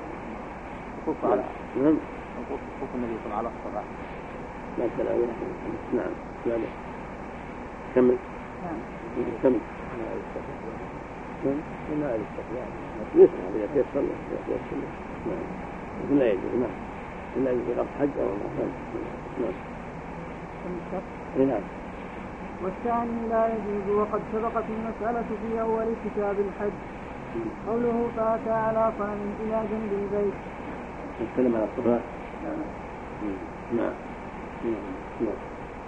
نعم وقوف النبي صلى الله عليه وسلم لا كلام. نعم لا لا كمل كمل إنه الاستقلال يسمع إذا تيسر يسمع. نعم لكن لا يجوز. نعم إلا يجوز قصد حج أو نعم نعم نعم. والثاني لا يجوز وقد سبقت المسألة في أول كتاب الحج قوله فأتى على صنم إلى جنب البيت. نتكلم على الصفات. نعم نعم.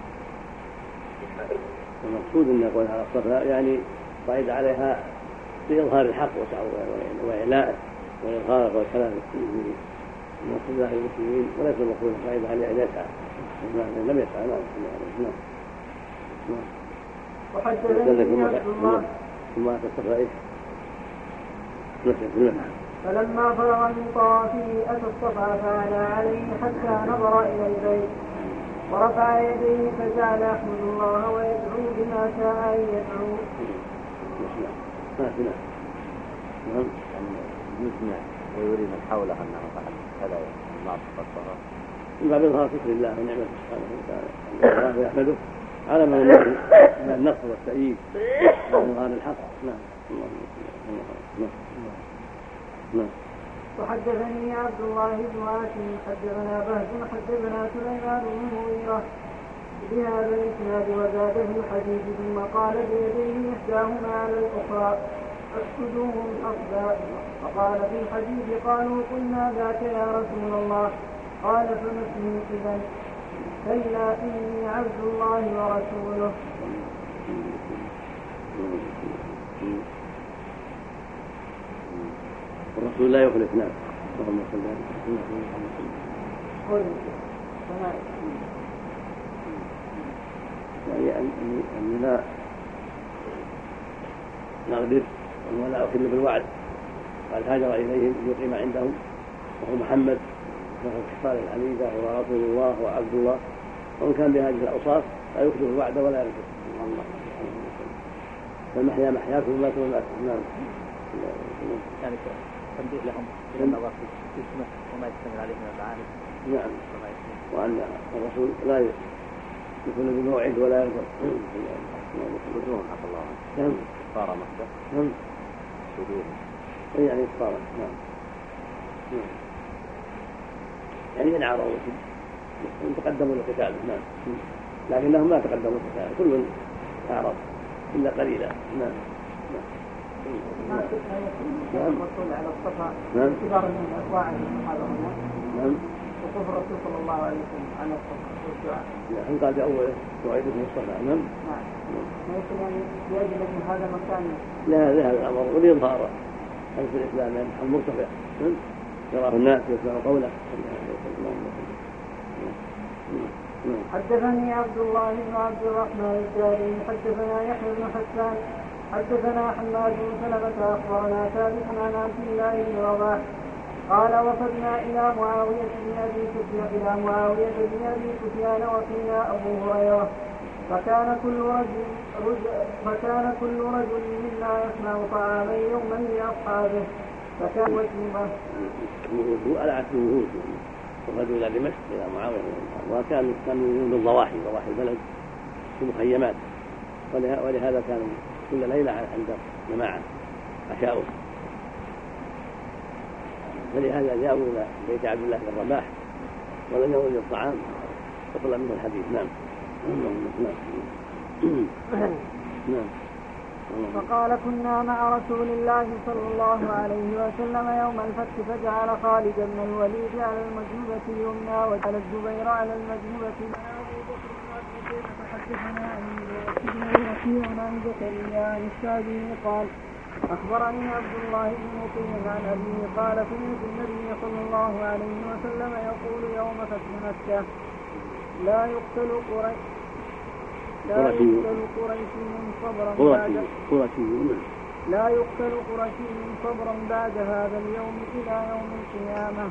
المقصود أن يقول على الصفات يعني صعد عليها لإظهار الحق وإعلاءه وإظهاره والكلام المسلمين من صلاح المسلمين، وليس المقصود صعد عليها أن يسعى، لم يسعى. نعم نعم. وحدثني عبد الله ثم أتصفى إيش نسأل. فلما فرغ من طوافه أتى الصفا فعلى عليه حتى نظر إلى البيت ورفع يديه فجعل يحمد الله ويدعو بما شاء أن يدعو. نسمع نعم نسمع ويري من حوله أنه فعل كذا ما تصفى من باب إظهار شكر الله ونعمته سبحانه وتعالى الله يحمده على ما من النصر والتأييد وإظهار الحق. نعم نعم نعم. وحدثني عبد الله بن هاشم حدثنا بهز حدثنا سليمان بن مغيرة بهذا الإسناد وزاده الحديث ثم قال بيديه إحداهما على الأخرى أسجدوهم أصدا. فقال في الحديث قالوا قلنا ذاك يا رسول الله قال فما اسمي إذن؟ كلا إني عبد الله ورسوله. الرسول لا يخلف. نعم اللهم صل على يعني أن لا نغدر ولا أخل بالوعد. قال هاجر إليهم ليقيم عندهم وهو محمد وهو خصال الحميدة وهو رسول الله وعبد الله، ومن كان بهذه الأوصاف لا يخلف الوعد ولا ينكر الله. فالمحيا محياكم وما تماماتكم. نعم يعني تنبيه لهم إلى النظر في اسمه وما يشتمل عليه من المعاني. نعم. وأن الرسول لا يكون بموعد ولا يقدر. بدون عفى الله نعم. صار مكة. نعم. بدون. يعني صار. نعم. نعم. يعني ينعى رؤوسهم تقدموا للقتال. نعم. لكنهم لا تقدموا للقتال، كل أعرض إلا قليلا. نعم. نعم. نعم. الرسول على الصفا نعم. كبار من أتباعه المحاضرين. نعم. وقف الرسول صلى الله عليه وسلم على الصفا والدعاء. نعم. قال بأوله توعدكم الصفا. نعم. نعم. لكن يعني يجب أن هذا مكان. لا لا هذا الأمر وليظهر أنس الإسلام يعني المرتفع. نعم. يراه الناس ويسمعوا قوله. حدثني عبد الله بن عبد الرحمن الدارمي حدثنا يحيى بن حسان حدثنا حماد بن سلمة أخبرنا ثابت عن عبد الله بن رواح قال وفدنا إلى معاوية بن أبي سفيان إلى معاوية بن أبي سفيان وفينا أبو هريرة فكان كل رجل رجل فكان كل رجل منا يصنع طعاما يوما لأصحابه فكان وجبه. الوضوء على عكس الوهود، وغدوا إلى دمشق إلى معاوية وكانوا كانوا يوجدون بالضواحي ضواحي البلد في مخيمات، ولهذا كانوا كل ليلة عند جماعة عشاؤه، فلهذا جاءوا إلى بيت عبد الله بن رباح ولم يوجد الطعام فطلب منه الحديث. نعم. نعم. نعم. فقال كنا مع رسول الله صلى الله عليه وسلم يوم الفتح فجعل خالد بن الوليد على المجنوبة اليمنى وجعل الزبير على المجنوبة اليسرى. فحدثنا عن ابن وكيع عن زكريا عن الشعبي قال أخبرني عبد الله بن مطيع عن أبيه قال سمعت النبي صلى الله عليه وسلم يقول يوم فتح مكة لا يقتل قريش لا يقتل قريشي صبرا بعد لا يقتل قريشي صبرا بعد هذا اليوم إلى يوم القيامة.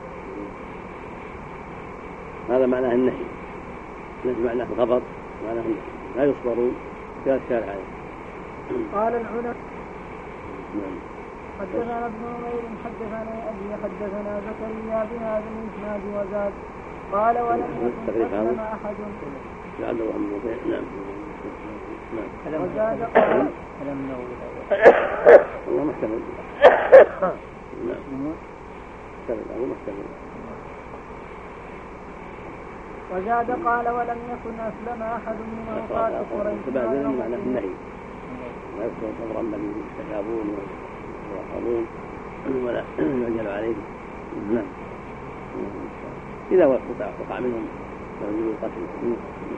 هذا معناه النهي، النهي معناه الغضب، معناه النهي لا يصبرون في الشارع عليه. قال العلماء حدثنا ابن عمير حدثنا أبي حدثنا زكريا بهذا الإسناد وزاد قال ولم يكن أسلم أحد لعله أم مطيع. نعم. وزاد قال ألم نوي الله محتمل. نعم. محتمل محتمل. وزاد قال ولم يكن أسلم أحد من عصاة قريش. فبعد معنى النهي لا يكون صبرا بل يستجابون ويرحمون ولا يعجل عليهم. نعم. إذا وقع منهم فيجب القتل.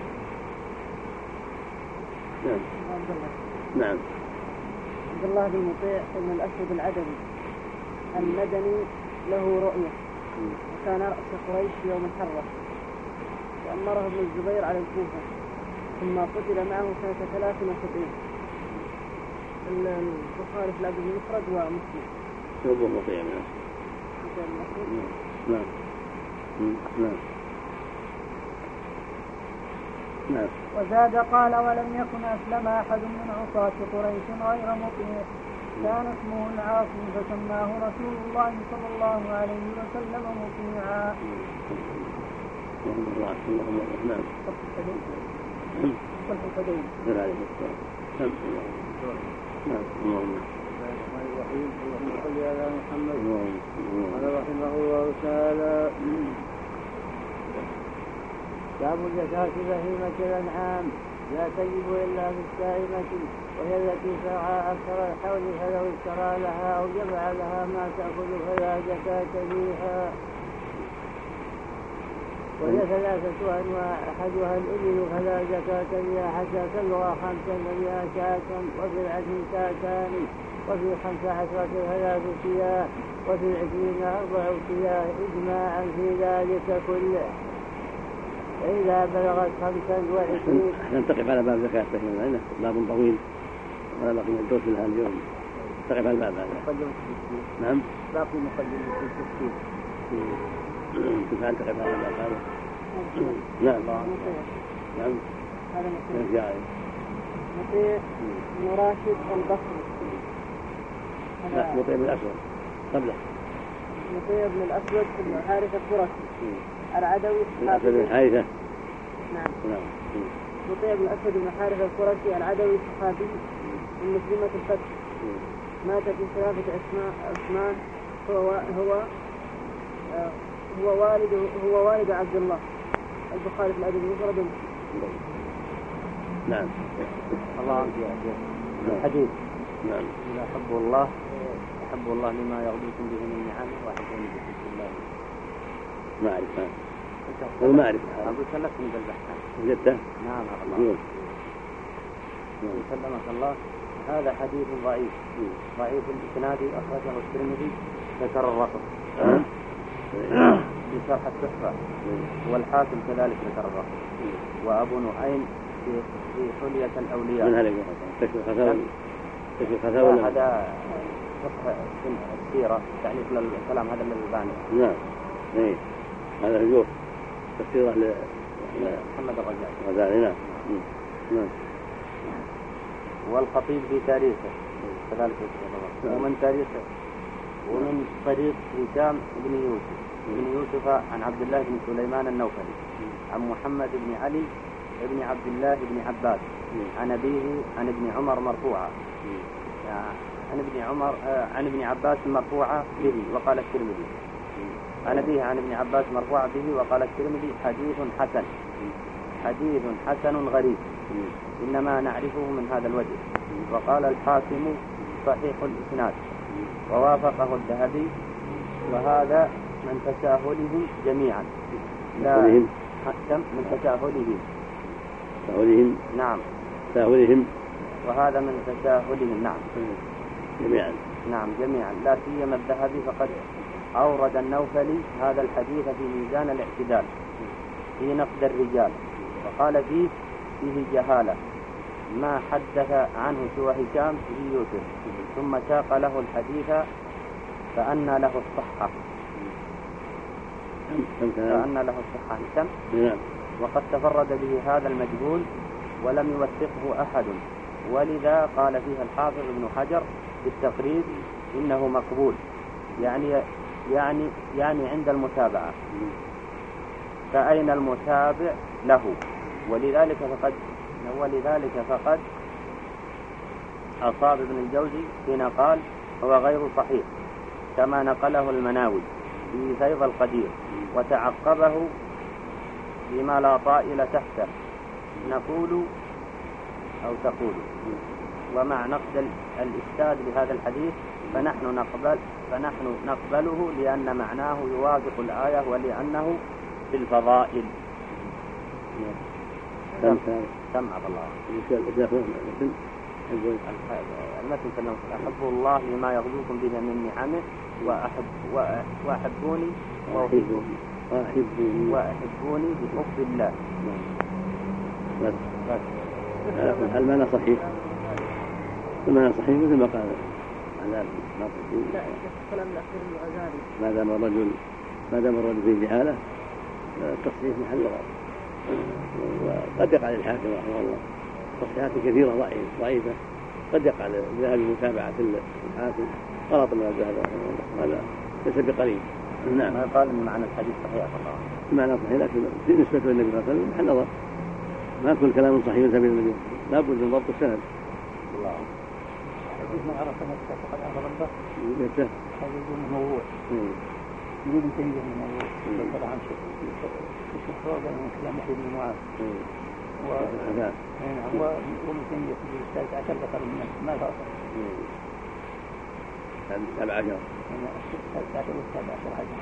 نعم. نعم. عبد الله بن مطيع بن الأسود العدوي المدني له رؤية وكان رأس قريش يوم الحرة وأمره ابن الزبير على الكوفة ثم قتل معه سنة ثلاث وسبعين. البخاري في الأدب المفرد ومسلم. أبو مطيع من نعم. نعم. نعم. وزاد قال ولم يكن أسلم أحد من عصاة قريش غير مطيع كان اسمه العاصم فسماه رسول الله صلى الله عليه وسلم مطيعا. نعم. صلح الحديبية. نعم. نعم. اللهم صل على محمد. قال رحمه الله تعالى باب الزكاة بهيمة الأنعام لا تجب إلا في السائمة وهي التي سعى أكثر الحول فلو اشترى لها أو جمع لها ما تأخذ فلا زكاة فيها. وهي ثلاثة أنواع أحدها الإبل فلا زكاة فيها حتى تبلغ خمسا فيها شاة وفي العشر شاتان وفي خمس عشرة ثلاث سياح وفي العشرين أربع سياح إجماعا في ذلك كله. فإذا بلغت خمسا وعشرين ننتقف على باب زكاة البهيمة لأنه باب طويل ولا بقي الدرس لها اليوم. ننتقف على الباب هذا. نعم. باقي مقدمة التفسير. كيف ننتقف على الباب هذا؟ نعم. نعم. هذا مطيع. مطيع مراشد البصري. لا مطيع بن الأسود قبله. مطيع بن الأسود بن حارثة القرشي العدوي الأسود بن حارثة. نعم. نعم. مطيع بن أسد بن حارث القرشي العدوي الصحابي من مسلمة الفتح مات في خلافة عثمان هو هو آه هو والد هو والد عبد الله. البخاري في الأدب المفرد. نعم. الله الحديث. نعم. إذا أحب الله أحب الله لما يغضبكم به من نعمه وأحبوني بحب الله. ما أعرف. أنا ما أعرف. أقول سلفت من البحث. وجدته؟ نعم الله. سلمك الله. هذا حديث ضعيف. ضعيف الإسناد أخرجه الترمذي ذكر الرقم. بشرح التحفة والحاكم كذلك ذكر الرقم. وأبو نعيم في حلية الأولياء. من هذا تكفي خساوة تكفي خساوة. هذا فقه السيرة تعليق للكلام هذا من الباني. نعم. إيه هذا الجوف السيرة ل محمد الرجال. الرجال. نعم. نعم. والخطيب في تاريخه كذلك. ومن تاريخه ومن طريق هشام بن يوسف بن يوسف عن عبد الله بن سليمان النوفلي عن محمد بن علي بن عبد الله بن عباس عن أبيه عن ابن عمر مرفوعا عن ابن عمر عن ابن عباس مرفوعا به وقال الترمذي عن أبيه عن ابن عباس مرفوعا به وقال الترمذي حديث حسن حديث حسن غريب إنما نعرفه من هذا الوجه. وقال الحاكم صحيح الإسناد ووافقه الذهبي وهذا من تساهلهم جميعا. لا من تساهلهم تساهلهم. نعم. تساهلهم. وهذا من تساهلهم. نعم. جميعا. نعم جميعا. لا سيما الذهبي فقد أورد النوفلي هذا الحديث في ميزان الاعتدال في نقد الرجال وقال فيه فيه جهالة ما حدث عنه سوى هشام بن يوسف ثم ساق له الحديث فأن له الصحة فأن له الصحة كم؟ نعم. وقد تفرد به هذا المجهول ولم يوثقه أحد ولذا قال فيها الحافظ ابن حجر في التقريب إنه مقبول يعني يعني يعني عند المتابعة فأين المتابع له ولذلك فقد ولذلك فقد أصاب ابن الجوزي حين قال هو غير صحيح كما نقله المناوي في فيض القدير وتعقبه بما لا طائل تحته نقول أو تقول ومع نقد الإفساد لهذا الحديث فنحن نقبل فنحن نقبله لأن معناه يوافق الآية ولأنه في الفضائل. سمع الله المثل سلم أحب الله لما يغلوكم به من نعمه وأحب وأحبوني وأحبوني وأحبوني بحب الله. المعنى صحيح المعنى صحيح مثل ما قال على ما دام الرجل ما دام الرجل فيه جهالة التصحيح محل غلط وقد يقع للحاكم رحمه الله تصحيحات كثيرة ضعيفة قد يقع لذهاب متابعة الحاكم غلط من الذهاب رحمه الله هذا ليس بقليل. نعم. ما قال من معنى الحديث صحيح الله المعنى صحيح لكن في نسبة للنبي صلى الله عليه وسلم محل نظر ما كل كلام صحيح من سبيل النبي لا بد من ضبط السند. الله حديث من عرف نفسه فقد عرف ربه يته هذا يقول موضوع يريد أن تنجح من الموضوع يقول عن شيء يشوف هذا من كلام محمد بن معاذ هو ومن تنجح في الثالث عشر ذكر ما ذكر سبع عشر الثالث عشر والسابع عشر عشر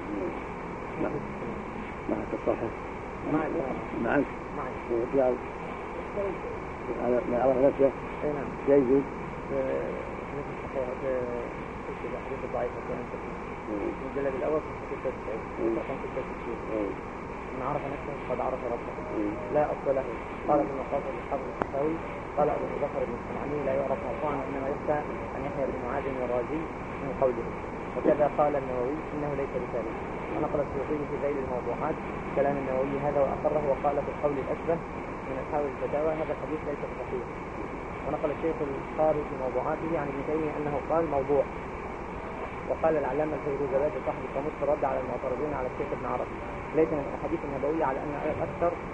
معك الصحة معك معك معك على ما عرف نفسه شيء جد مثل صحيح الحديث الضعيف المجلد الأول في ستة وتسعين رقم ستة وتسعين من عرف نفسه قد عرف ربه لا أصل له. قال ابن القاسم الحافظ السخاوي قال أبو بكر بن السمعاني لا يعرف مرفوعا إنما يخفى عن يحيى بن معاذ الرازي من قوله وكذا قال النووي إنه ليس بثابت. ونقل السيوطي في ذيل الموضوعات كلام النووي هذا وأقره وقال في القول الأشبه من أصحاب الفتاوى هذا الحديث ليس بصحيح. ونقل الشيخ القاري في موضوعاته عن ابن تيمية أنه قال موضوع. وقال العلامة الفيروزابادي صاحب القاموس في الرد على المعترضين على الشيخ ابن عربي ليس من الأحاديث النبوية على أن أكثر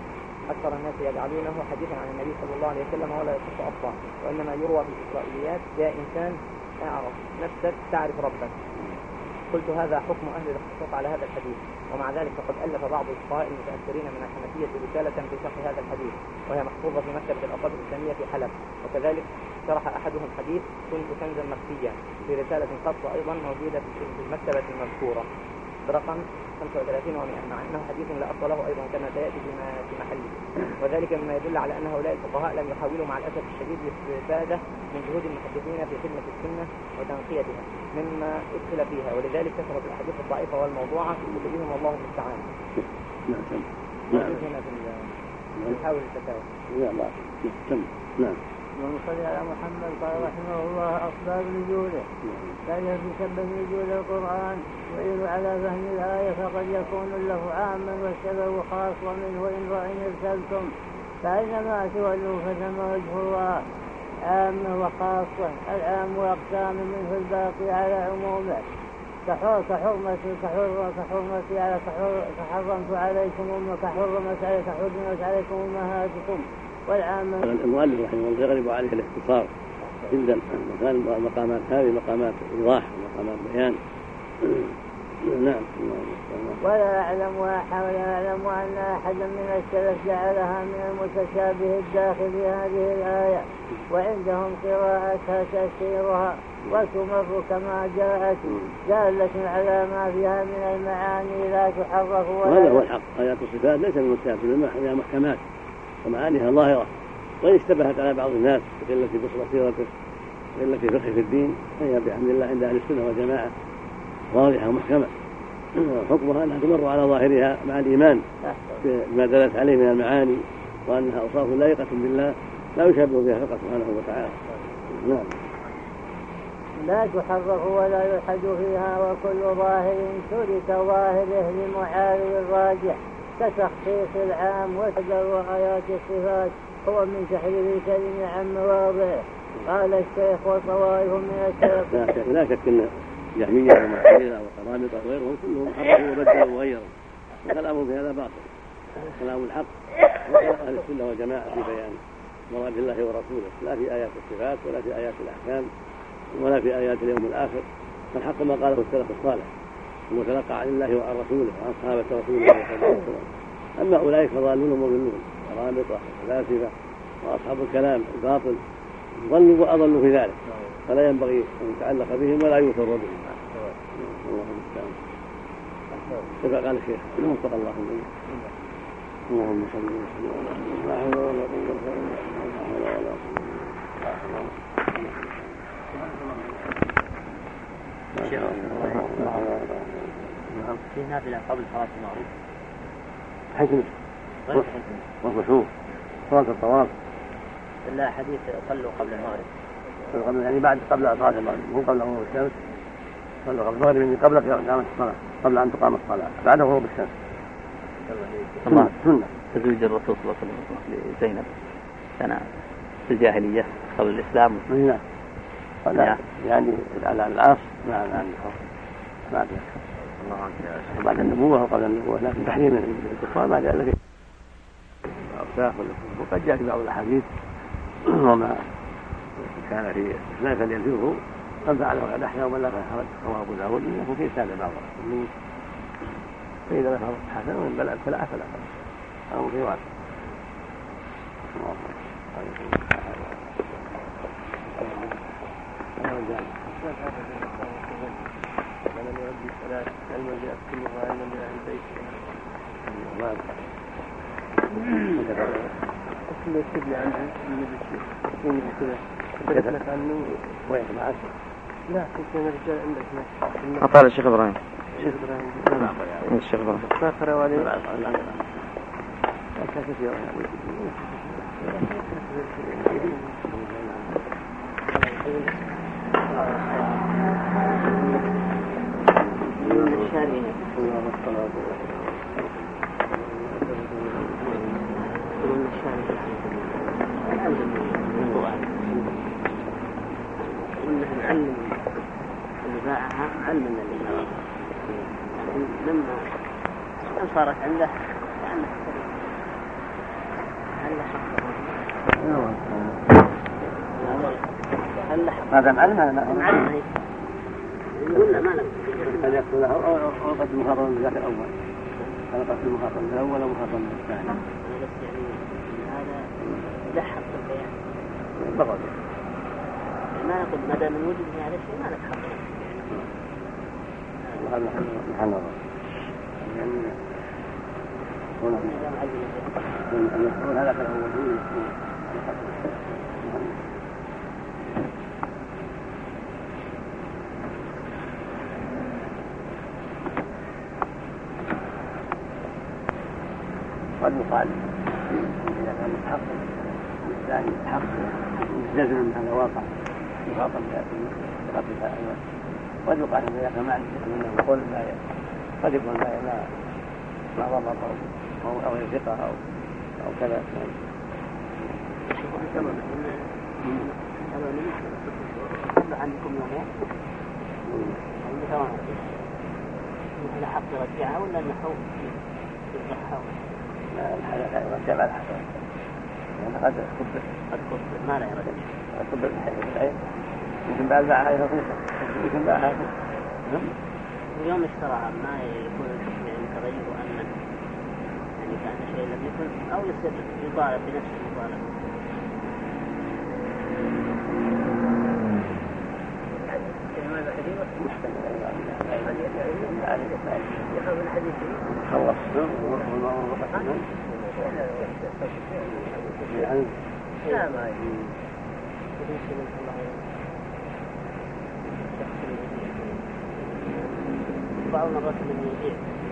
أكثر الناس يجعلونه حديثا عن النبي صلى الله عليه وسلم ولا يصح أصلا، وإنما يروى في الإسرائيليات جاء إنسان اعرف نفسك تعرف ربك. قلت هذا حكم أهل الاختصاص على هذا الحديث، ومع ذلك فقد ألف بعض الفقهاء المتأثرين من الحنفية رسالة في شرح هذا الحديث، وهي محفوظة في مكتبة الأوقاف الإسلامية في حلب، وكذلك شرح أحدهم حديث كنت كنزا مخفيا في رسالة خاصة أيضا موجودة في المكتبة المذكورة برقم خمسة وثلاثين ومئة، مع أنه حديث لا أصل له أيضا كما سيأتي في محله، وذلك مما يدل على أن هؤلاء الفقهاء لم يحاولوا مع الأسف الشديد الاستفادة من جهود المحدثين في خدمة السنة وتنقيتها مما ادخل فيها، ولذلك كثرت الأحاديث الضعيفة والموضوعة في كتبهم والله المستعان. نعم. نعم. هنا في نحاول الفتاوى. نعم. نعم. اللهم صل على محمد. قال رحمه الله: أسباب نزوله. لا في سبب نزول القرآن وإن على فهم الآية فقد يكون له عاما والسبب خاص منه، وإن وإن ارسلتم فإنما تولوا فثم وجه الله عامة وخاصة. العام أقسام منه الباقي على عمومه كحرمة كحرمة على كحرمت عليكم كحرمت عليكم عليكم أمهاتكم. والعامة المؤلف رحمه الله يغلب عليه الاختصار جدا، وكان مقامات هذه مقامات إيضاح ومقامات بيان. نعم. ولا أعلم ولا أعلم أن أحدا من السلف جعلها من المتشابه الداخل في هذه الآية، وعندهم قراءتها تفسيرها وتمر كما جاءت دالة على ما فيها من المعاني لا تحرف. وهذا هو الحق، آيات الصفات ليس من المتشابه، هي محكمات ومعانيها ظاهرة، وإن اشتبهت على بعض الناس بقلة بصيرته وقلة فقه في الدين فهي بحمد الله عند أهل السنة والجماعة واضحة ومحكمة، حكمها أنها تمر على ظاهرها مع الإيمان بما دلت عليه من المعاني، وأنها أوصاف لائقة بالله لا يشابه بها فقط سبحانه وتعالى. نعم. لا تحرف ولا يلحد فيها، وكل ظاهر ترك ظاهره لمعارض الراجح كتخصيص العام وتجر آيات الصفات هو من تحرير الكلم عن مواضعه. قال الشيخ: وطوائف من السلف. لا شك أن جهمية ومعتزلة وقرامطة وغيرهم كلهم حرفوا وبدلوا وغيروا، وكلامهم في هذا باطل. كلام الحق وكلام أهل السنة والجماعة في بيان مراد الله ورسوله، لا في آيات الصفات ولا في آيات الأحكام ولا في آيات اليوم الآخر. فالحق ما قاله السلف الصالح المتلقى عن الله وعن رسوله وعن صحابة رسول الله صلى الله عليه وسلم. أما أولئك فضالون ومضلون، قرامطة وفلاسفة وأصحاب الكلام الباطل ضلوا وأضلوا في ذلك، فلا ينبغي أن يتعلق بهم ولا يوثر بهم. كما قال الشيخ وفق الله منه. اللهم صل وسلم لا حول ولا قوة إلا بالله. في نافلة قبل صلاة المغرب حكمة والخشوع صلاة الطواف. لا حديث صلوا قبل المغرب، يعني بعد قبل صلاة المغرب، مو قبل غروب الشمس. صلوا قبل المغرب يعني قبل قيام الصلاة، قبل أن تقام الصلاة، بعد غروب الشمس. الله سنة. تزوج الرسول صلى الله عليه وسلم لزينب كان في الجاهلية قبل الإسلام. نعم. يعني يعني على العاص مع بعد بعد النبوة وقبل النبوة، لكن تحريم الكفار ما جاء لك أوساخ. وقد جاء في بعض الأحاديث وما كان في إسلام فلينفره من فعله قد أحيا ومن لا فحرج، رواه أبو داود إنه في سادة بعض المسلمين، فإذا ذكر حسن ومن بلغ فلا فلا أو في واحد. ولم يؤدي الصلاة علما بأكله وعلما بأهل بيته. أكل السبل عنه من الشيء كذا عنه وين معك؟ لا كنت أنا رجال عندك أطال الشيخ إبراهيم. الشيخ إبراهيم. الشيخ إبراهيم. ما قرأوا عليه. لا لا لا. كثير نعلم اللي باعها علما لله، لكن لما صارت عنده كأنها هل لحق ما دام علم معلم هي يقول لا ما لك هل يقتل له أو أو قتل مخاطر بالذات الأول هذا قتل مخاطر بالأول أو مخاطر بالثاني أنا بس يعني هذا لحق البيان بغض ما نقول ما دام من وجد هذا الشيء ما لك حق وهذا محل نظر يعني هنا المسؤول هذا كان هو الدين قد يقال إذا كان متحقق الثاني متحقق يجزم أن هذا واقع يخاطب بقتلها أيضا قد يقال إذا كان معنى أنه يقول لا قد يكون لا لا ما ضبط أو أو يثقة أو أو كذا عندكم يومين هذا حق رجعها ولا النحو يرجعها؟ لا الحلقة يرجع بعد حسن لأن قد كبر قد كبر ما لا يرجع قد كبر الحين يمكن بعد باعها رخيصة يمكن باعها اليوم اشتراها ما يكون الحكم يعني تغير أن يعني كان شيء لم يكن أو يصير يطالب بنفس المطالبة خلص والمأمور بقى لا ما بعض مرات من يجيء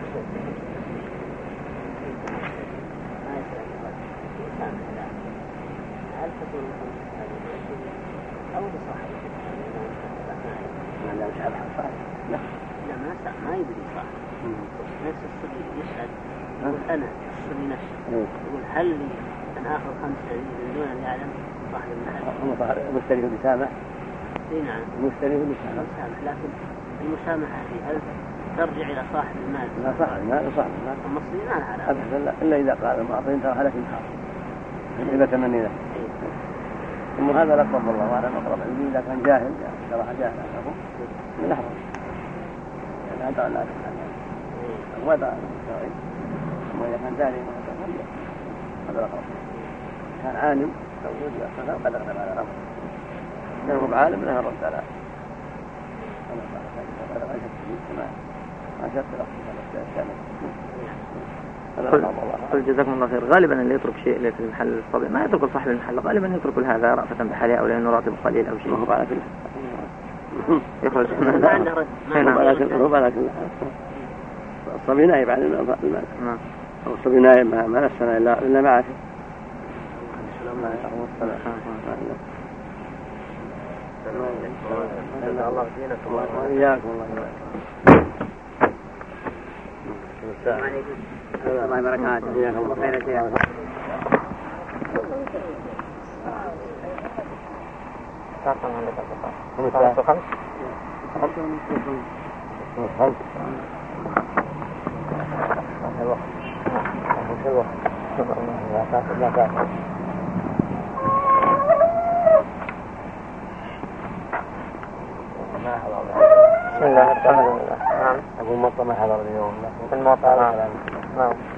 ما يسأل هل تكون أو لصاحب ما لا مش على حصال لا لا ما سأل ما يدري صاحب نفس الصبي يسأل يقول أنا الصبي نفسه يقول هل لي أن آخذ خمسة من دون أن يعلم صاحب المحل مشتري بسامح اي نعم مشتري بسامح لكن المسامحة هذه هل ترجع إلى صاحب المال؟ لا صاحب المال صاحب المال المصري ما له علاقة أبدا إلا إذا قال المعطين ترى هلك حاصل إذا تمني له ثم هذا لا قبل الله وعلى مقرب عندي إذا كان جاهل صراحة جاهل أنه من أحرم يعني هذا لا تفعل وضع الشرعي ثم إذا كان جاهل هذا لا قبل كان عالم لو وجد أخذ قد أغلب على الأمر كان هو عالم له الرد على قل جزاكم الله خير. غالبا اللي يترك شيء في المحل الطبيعي ما يترك صاحب المحل، غالبا يترك هذا رأفة بحاله أو لأنه راتب قليل أو شيء. هو على كل يخرج ما عنده رد. هو على كل الصبي نائب عن المال. نعم. الصبي نائب ما ما نفسنا إلا إلا معه. السلام عليكم والسلام. الله يدينكم وإياكم الله السلام عليكم الله وبركاته. إياكم الله خير يا شيخ. كم عندك خمسة خمس خمس الوقت الوقت لا تأخذ لا تأخذ بسم الله الرحمن الرحيم. نعم. أقول مطر ما حضر اليوم. المطر. نعم.